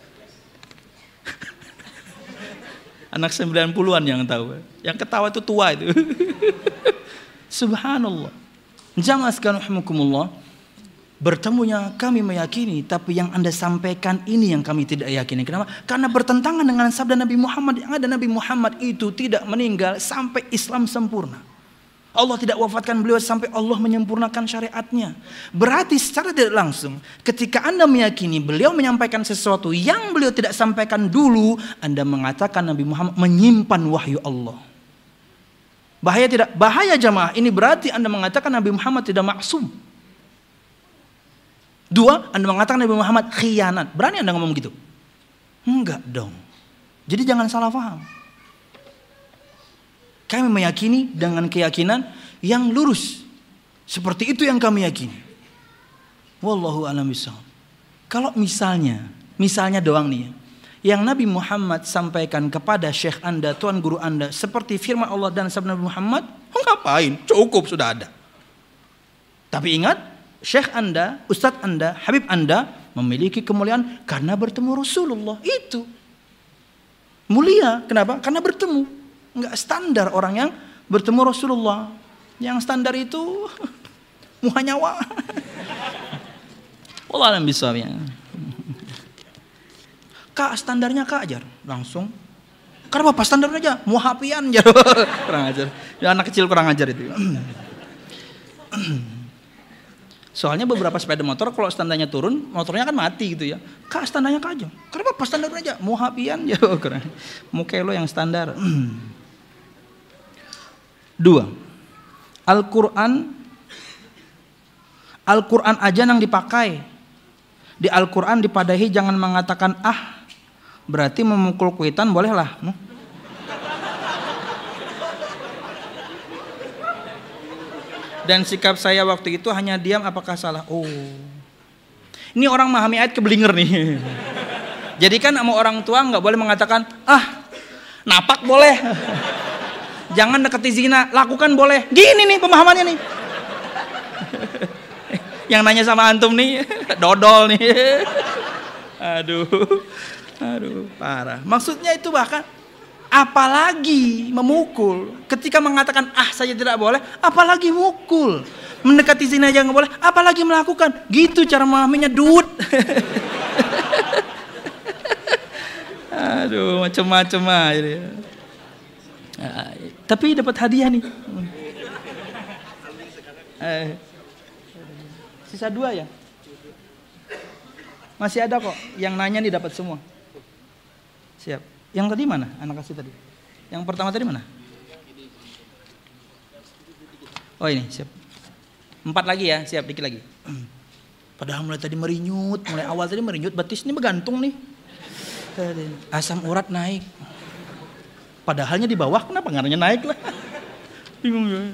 Anak 90-an yang tahu. Yang ketawa itu tua itu. Subhanallah. Jamaah sekalian rahimakumullah, bertemunya kami meyakini, tapi yang Anda sampaikan ini yang kami tidak yakini. Kenapa? Karena bertentangan dengan sabda Nabi Muhammad yang ada. Nabi Muhammad itu tidak meninggal sampai Islam sempurna. Allah tidak wafatkan beliau sampai Allah menyempurnakan syariatnya. Berarti secara tidak langsung, ketika Anda meyakini beliau menyampaikan sesuatu yang beliau tidak sampaikan dulu, Anda mengatakan Nabi Muhammad menyimpan wahyu Allah. Bahaya tidak? Bahaya jamaah. Ini berarti Anda mengatakan Nabi Muhammad tidak maksum. Dua, Anda mengatakan Nabi Muhammad khianat. Berani Anda ngomong gitu? Enggak dong. Jadi jangan salah paham. Kami meyakini dengan keyakinan yang lurus. Seperti itu yang kami yakini. Wallahu a'lam bishawab. Kalau misalnya doang nih, yang Nabi Muhammad sampaikan kepada syekh Anda, tuan guru Anda, seperti firman Allah dan sabda Nabi Muhammad, ngapain? Cukup sudah ada. Tapi ingat, syekh Anda, ustadz Anda, habib Anda memiliki kemuliaan karena bertemu Rasulullah. Itu mulia. Kenapa? Karena bertemu. Enggak standar orang yang bertemu Rasulullah. Yang standar itu muha nyawa. Wallah alam bisawab. Kak, standarnya Kak ajar langsung. Karena Bapak standarnya aja muhapian aja. Kurang ajar. Ya, anak kecil kurang ajar itu. Soalnya beberapa sepeda motor kalau standarnya turun, motornya kan mati gitu ya. Kak, standarnya Kak aja. Karena Bapak standarnya aja muhapian aja. Muka lo yang standar. Dua, Al-Quran aja yang dipakai. Di Al-Quran dipadahi jangan mengatakan berarti memukul kuitan bolehlah. Dan sikap saya waktu itu hanya diam, apakah salah? Oh, ini orang memahami ayat keblinger nih. Jadi kan sama orang tua nggak boleh mengatakan napak boleh. Jangan deketi zina, lakukan boleh. Gini nih pemahamannya nih. Yang nanya sama antum nih, dodol nih. Aduh, parah. Maksudnya itu bahkan, apalagi memukul. Ketika mengatakan saja tidak boleh, apalagi mukul. Mendekati zina aja nggak boleh, apalagi melakukan. Gitu cara memahaminya, dud. Aduh, macam-macam aja. Tapi dapat hadiah nih. Sisa 2 ya? Masih ada kok. Yang nanya nih dapat semua. Siap. Yang tadi mana? Anak kasih tadi. Yang pertama tadi mana? Oh ini, siap. 4 lagi ya, siap, dikit lagi. Padahal mulai tadi merinyut, mulai awal tadi merinyut, betis ini bergantung nih. Asam urat naik. Padahalnya di bawah, kenapa ngaruhnya naik lah? Bingung ya.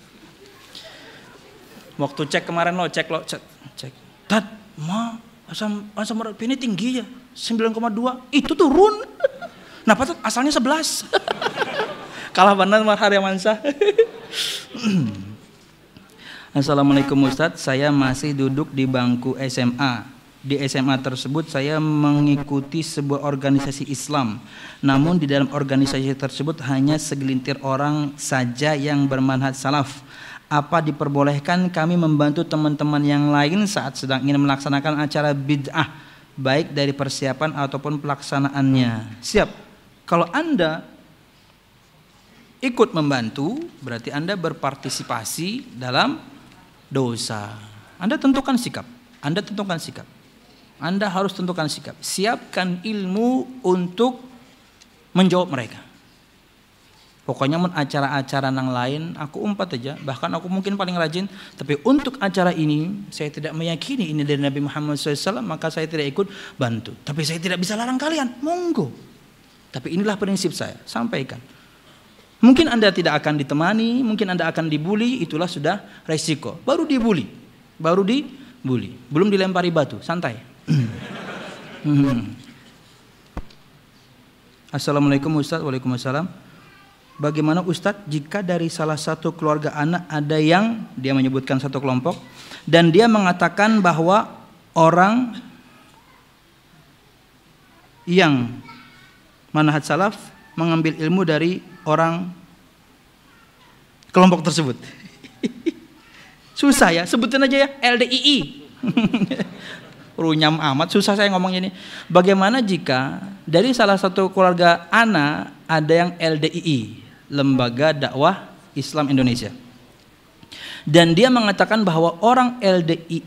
Waktu cek kemarin cek. Tat, asam urat ini tinggi ya, 9,2. Itu turun. Kenapa tuh? Asalnya 11. Kalah benar sama Haryamansyah. Assalamualaikum Ustadz, saya masih duduk di bangku SMA. Di SMA tersebut saya mengikuti sebuah organisasi Islam. Namun di dalam organisasi tersebut hanya segelintir orang saja yang bermanhaj salaf. Apa diperbolehkan kami membantu teman-teman yang lain saat sedang ingin melaksanakan acara bid'ah, baik dari persiapan ataupun pelaksanaannya? Siap. Kalau Anda ikut membantu, berarti Anda berpartisipasi dalam dosa. Anda tentukan sikap. Anda harus tentukan sikap. Siapkan ilmu untuk menjawab mereka. Pokoknya acara-acara yang lain aku umpat aja. Bahkan aku mungkin paling rajin. Tapi untuk acara ini saya tidak meyakini ini dari Nabi Muhammad SAW. Maka saya tidak ikut bantu. Tapi saya tidak bisa larang kalian. Monggo. Tapi inilah prinsip saya. Sampaikan. Mungkin Anda tidak akan ditemani. Mungkin Anda akan dibully. Itulah sudah resiko. Baru dibully. Belum dilempari batu. Santai. Assalamualaikum Ustaz. Waalaikumsalam. Bagaimana Ustaz jika dari salah satu keluarga anak ada yang dia menyebutkan satu kelompok dan dia mengatakan bahwa orang yang manhaj salaf mengambil ilmu dari orang kelompok tersebut. Susah ya, sebutin aja ya LDII. Runyam amat, susah saya ngomongnya ini. Bagaimana jika dari salah satu keluarga ana ada yang LDII, Lembaga Dakwah Islam Indonesia. Dan dia mengatakan bahwa orang LDI,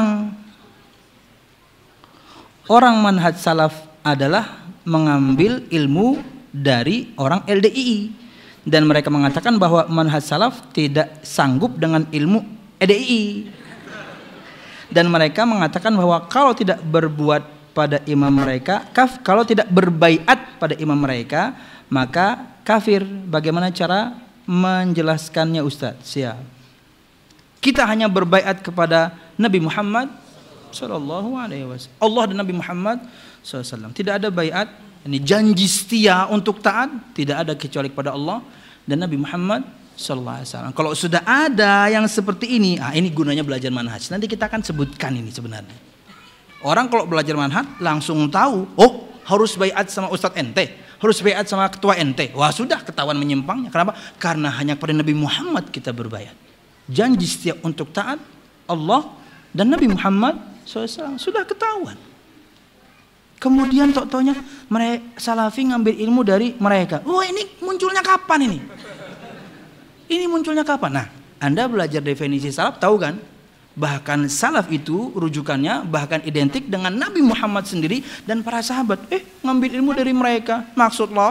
orang manhaj salaf adalah mengambil ilmu dari orang LDII. Dan mereka mengatakan bahwa manhaj salaf tidak sanggup dengan ilmu EDII. Dan mereka mengatakan bahwa kalau tidak berbuat pada imam mereka, kalau tidak berbaiat pada imam mereka, maka kafir. Bagaimana cara menjelaskannya Ustaz? Siap. Kita hanya berbaiat kepada Nabi Muhammad sallallahu alaihi wasallam. Allah dan Nabi Muhammad sallallahu alaihi wasallam. Tidak ada baiat, ini janji setia untuk taat, tidak ada kecuali kepada Allah dan Nabi Muhammad sallallahu alaihi wasallam. Kalau sudah ada yang seperti ini, ini gunanya belajar manhaj. Nanti kita akan sebutkan ini sebenarnya. Orang kalau belajar manhaj langsung tahu, oh harus baiat sama Ustadz ente, harus baiat sama ketua ente. Wah sudah ketahuan menyimpangnya. Kenapa? Karena hanya kepada Nabi Muhammad kita berbaiat. Janji setia untuk taat Allah dan Nabi Muhammad SAW sudah ketahuan. Kemudian tok-toknya mereka salafi ngambil ilmu dari mereka. Wah ini munculnya kapan ini? Ini munculnya kapan? Nah, Anda belajar definisi salaf tahu kan? Bahkan salaf itu rujukannya bahkan identik dengan Nabi Muhammad sendiri dan para sahabat. Ngambil ilmu dari mereka. Maksudlah?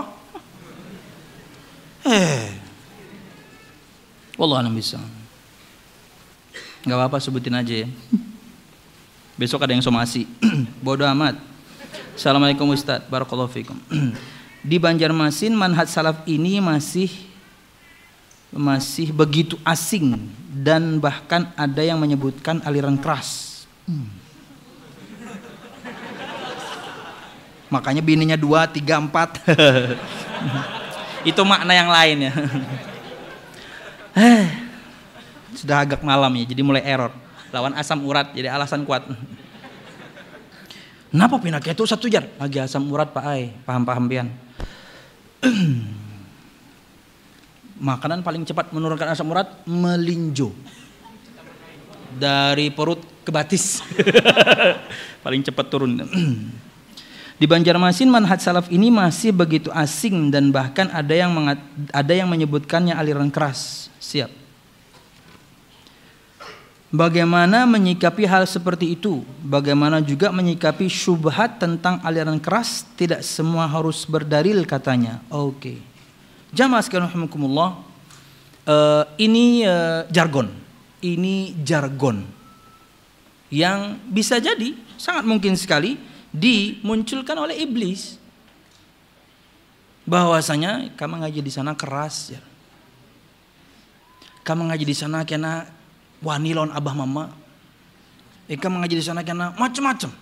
Wallahualam bishawab. Gak apa-apa sebutin aja ya. Besok ada yang somasi. Bodoh amat. Assalamualaikum Ustaz. Barakallahu fikum. Di Banjarmasin manhaj salaf ini masih begitu asing dan bahkan ada yang menyebutkan aliran keras. Makanya bininya 2, 3, 4. Itu makna yang lain ya. Sudah agak malam ya, jadi mulai error. Lawan asam urat, jadi alasan kuat. Kenapa pindah itu satu jar? Lagi asam urat Pak Ai, paham-paham pian. Makanan paling cepat menurunkan asam urat melinjo dari perut ke batis. Paling cepat turun. Di Banjarmasin manhaj salaf ini masih begitu asing dan bahkan ada yang menyebutkannya aliran keras. Siap. Bagaimana menyikapi hal seperti itu? Bagaimana juga menyikapi syubhat tentang aliran keras? Tidak semua harus berdalil katanya. Oke. Jamaah sekalian rahimakumullah, ini jargon. Ini jargon yang bisa jadi sangat mungkin sekali dimunculkan oleh iblis. Bahwasanya kamu ngaji di sana keras ya. Kamu ngaji di sana kena wani lawan abah mama. Kamu ngaji di sana kena macam-macam.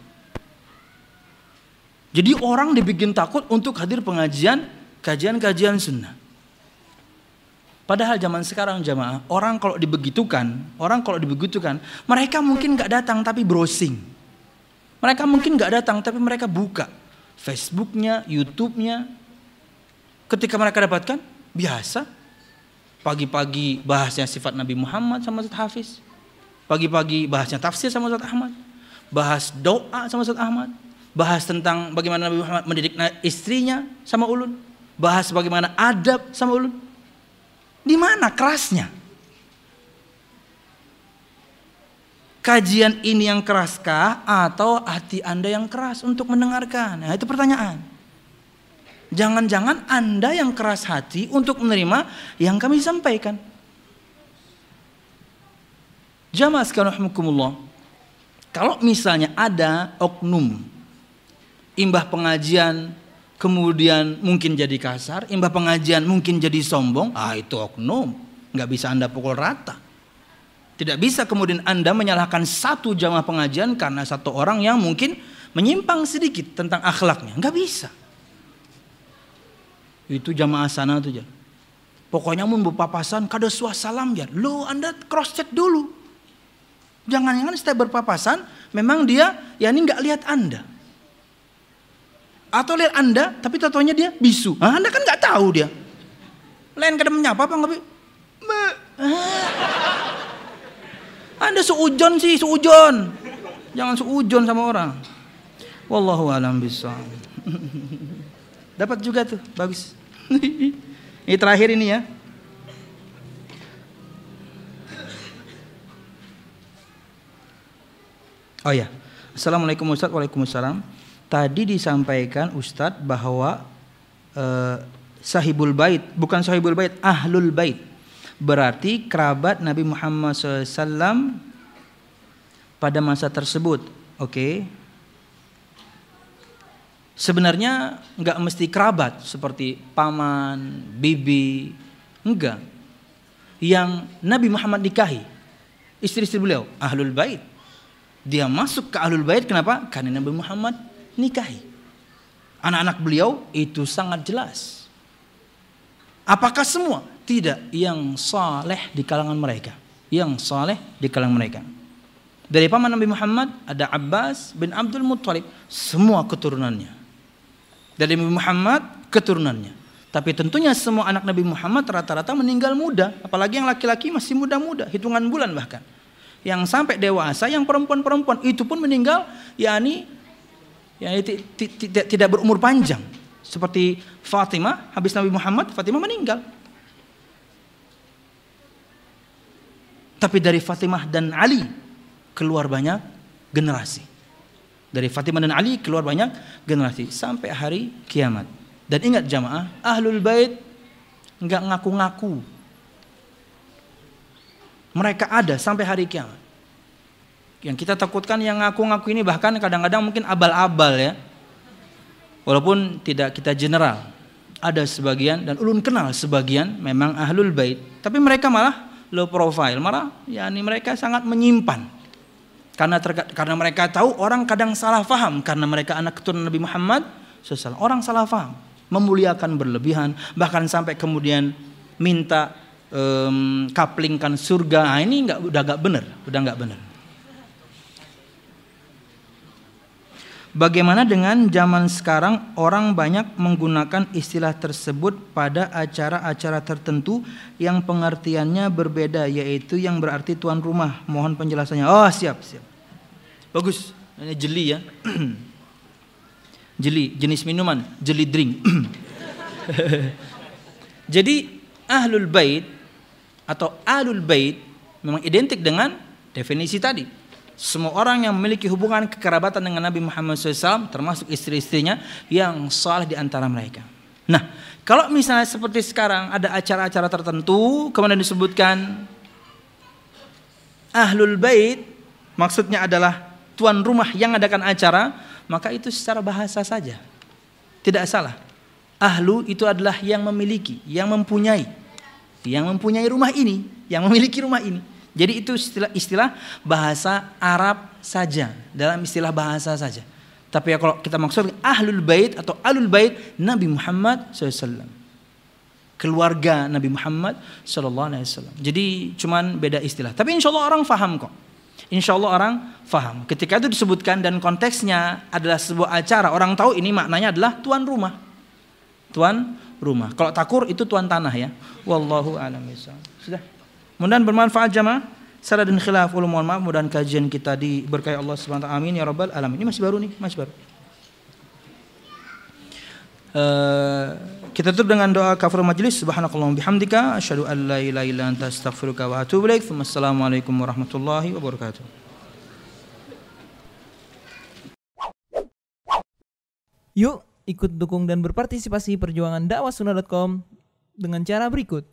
Jadi orang dibikin takut untuk hadir pengajian, kajian sunnah. Padahal zaman sekarang jamaah, orang kalau dibegitukan, mereka mungkin nggak datang tapi browsing. Mereka mungkin nggak datang tapi mereka buka Facebooknya, YouTube-nya. Ketika mereka dapatkan, biasa. Pagi-pagi bahasnya sifat Nabi Muhammad sama Ustaz Hafiz. Pagi-pagi bahasnya tafsir sama Ustaz Ahmad. Bahas doa sama Ustaz Ahmad. Bahas tentang bagaimana Nabi Muhammad mendidik istrinya sama ulun. Bahas bagaimana adab sama ulun. Di mana kerasnya? Kajian ini yang keraskah atau hati Anda yang keras untuk mendengarkan? Nah, itu pertanyaan. Jangan-jangan Anda yang keras hati untuk menerima yang kami sampaikan. Jamaah sekalian rahimakumullah. Kalau misalnya ada oknum imbah pengajian kemudian mungkin jadi kasar, imbah pengajian mungkin jadi sombong, itu oknum, nggak bisa Anda pukul rata. Tidak bisa kemudian Anda menyalahkan satu jamaah pengajian karena satu orang yang mungkin menyimpang sedikit tentang akhlaknya, nggak bisa. Itu jamaah sana tuh ya. Pokoknya mun berpapasan kada suasalam ya. Lo Anda cross check dulu. Jangan-jangan setiap berpapasan memang dia ya ini nggak lihat Anda. Atau lihat Anda, tapi tatonya dia bisu. Anda kan nggak tahu dia. Lain kadang menyapa apa nggak? Anda suujon sih, suujon. Jangan suujon sama orang. Wallahu a'lam bishawab. Dapat juga tuh, bagus. Ini terakhir ini ya. Oh ya. Assalamualaikum Ustaz. Waalaikumsalam. Tadi disampaikan Ustaz bahwa sahibul bait, bukan sahibul bait, ahlul bait. Berarti kerabat Nabi Muhammad SAW pada masa tersebut. Oke. Sebenarnya enggak mesti kerabat seperti paman, bibi, enggak. Yang Nabi Muhammad nikahi, istri-istri beliau, ahlul bait. Dia masuk ke ahlul bait, kenapa? Karena Nabi Muhammad nikahi. Anak-anak beliau itu sangat jelas. Apakah semua? Tidak. Yang saleh di kalangan mereka. Yang saleh di kalangan mereka. Dari paman Nabi Muhammad ada Abbas bin Abdul Muttalib, semua keturunannya. Dari Nabi Muhammad keturunannya. Tapi tentunya semua anak Nabi Muhammad rata-rata meninggal muda, apalagi yang laki-laki masih muda-muda, hitungan bulan bahkan. Yang sampai dewasa, yang perempuan-perempuan itu pun meninggal, yakni tidak berumur panjang. Seperti Fatimah, habis Nabi Muhammad, Fatimah meninggal. Tapi dari Fatimah dan Ali keluar banyak generasi. Dari Fatimah dan Ali keluar banyak generasi sampai hari kiamat. Dan ingat jamaah, ahlul bait enggak ngaku-ngaku. Mereka ada sampai hari kiamat. Yang kita takutkan yang ngaku-ngaku ini bahkan kadang-kadang mungkin abal-abal ya. Walaupun tidak kita general. Ada sebagian dan ulun kenal sebagian memang ahlul bait, tapi mereka malah low profile, malah yakni mereka sangat menyimpan. Karena mereka tahu orang kadang salah faham karena mereka anak keturunan Nabi Muhammad SAW. Orang salah faham, memuliakan berlebihan, bahkan sampai kemudian minta kaplingkan surga. Nah, ini udah nggak benar. Bagaimana dengan zaman sekarang orang banyak menggunakan istilah tersebut pada acara-acara tertentu yang pengertiannya berbeda, yaitu yang berarti tuan rumah. Mohon penjelasannya. Oh, siap. Bagus. Ini jeli ya. Jeli, jenis minuman, jeli drink. Jadi ahlul bait atau alul bait memang identik dengan definisi tadi. Semua orang yang memiliki hubungan kekerabatan dengan Nabi Muhammad SAW, termasuk istri-istrinya yang saleh di antara mereka. Nah, kalau misalnya seperti sekarang ada acara-acara tertentu, kemudian disebutkan ahlul bait, maksudnya adalah tuan rumah yang adakan acara, maka itu secara bahasa saja, tidak salah. Ahlu itu adalah yang memiliki, yang mempunyai rumah ini, yang memiliki rumah ini. Jadi itu istilah bahasa Arab saja, dalam istilah bahasa saja. Tapi ya kalau kita maksud ahlul bait atau alul bait Nabi Muhammad SAW, keluarga Nabi Muhammad SAW. Jadi cuman beda istilah. Tapi insya Allah orang faham kok. Insya Allah orang faham. Ketika itu disebutkan dan konteksnya adalah sebuah acara, orang tahu ini maknanya adalah tuan rumah. Tuan rumah. Kalau takur itu tuan tanah ya. Wallahu a'lam bishawab. Sudah. Mudah-mudahan bermanfaat jamaah. Salah dan khilaf ulum, mohon maaf. Mudah-mudahan kajian kita diberkahi Allah Subhanahu wa taala. Amin ya rabbal alamin. Ini masih baru nih, masih baru. Kita tutup dengan doa kafaratul majlis. Subhanakallahumma bihamdika asyhadu an la ilaha illa anta astaghfiruka wa atubu ilaik. Wassalamualaikum warahmatullahi wabarakatuh. Yuk ikut dukung dan berpartisipasi perjuangan dakwahsunnah.com dengan cara berikut.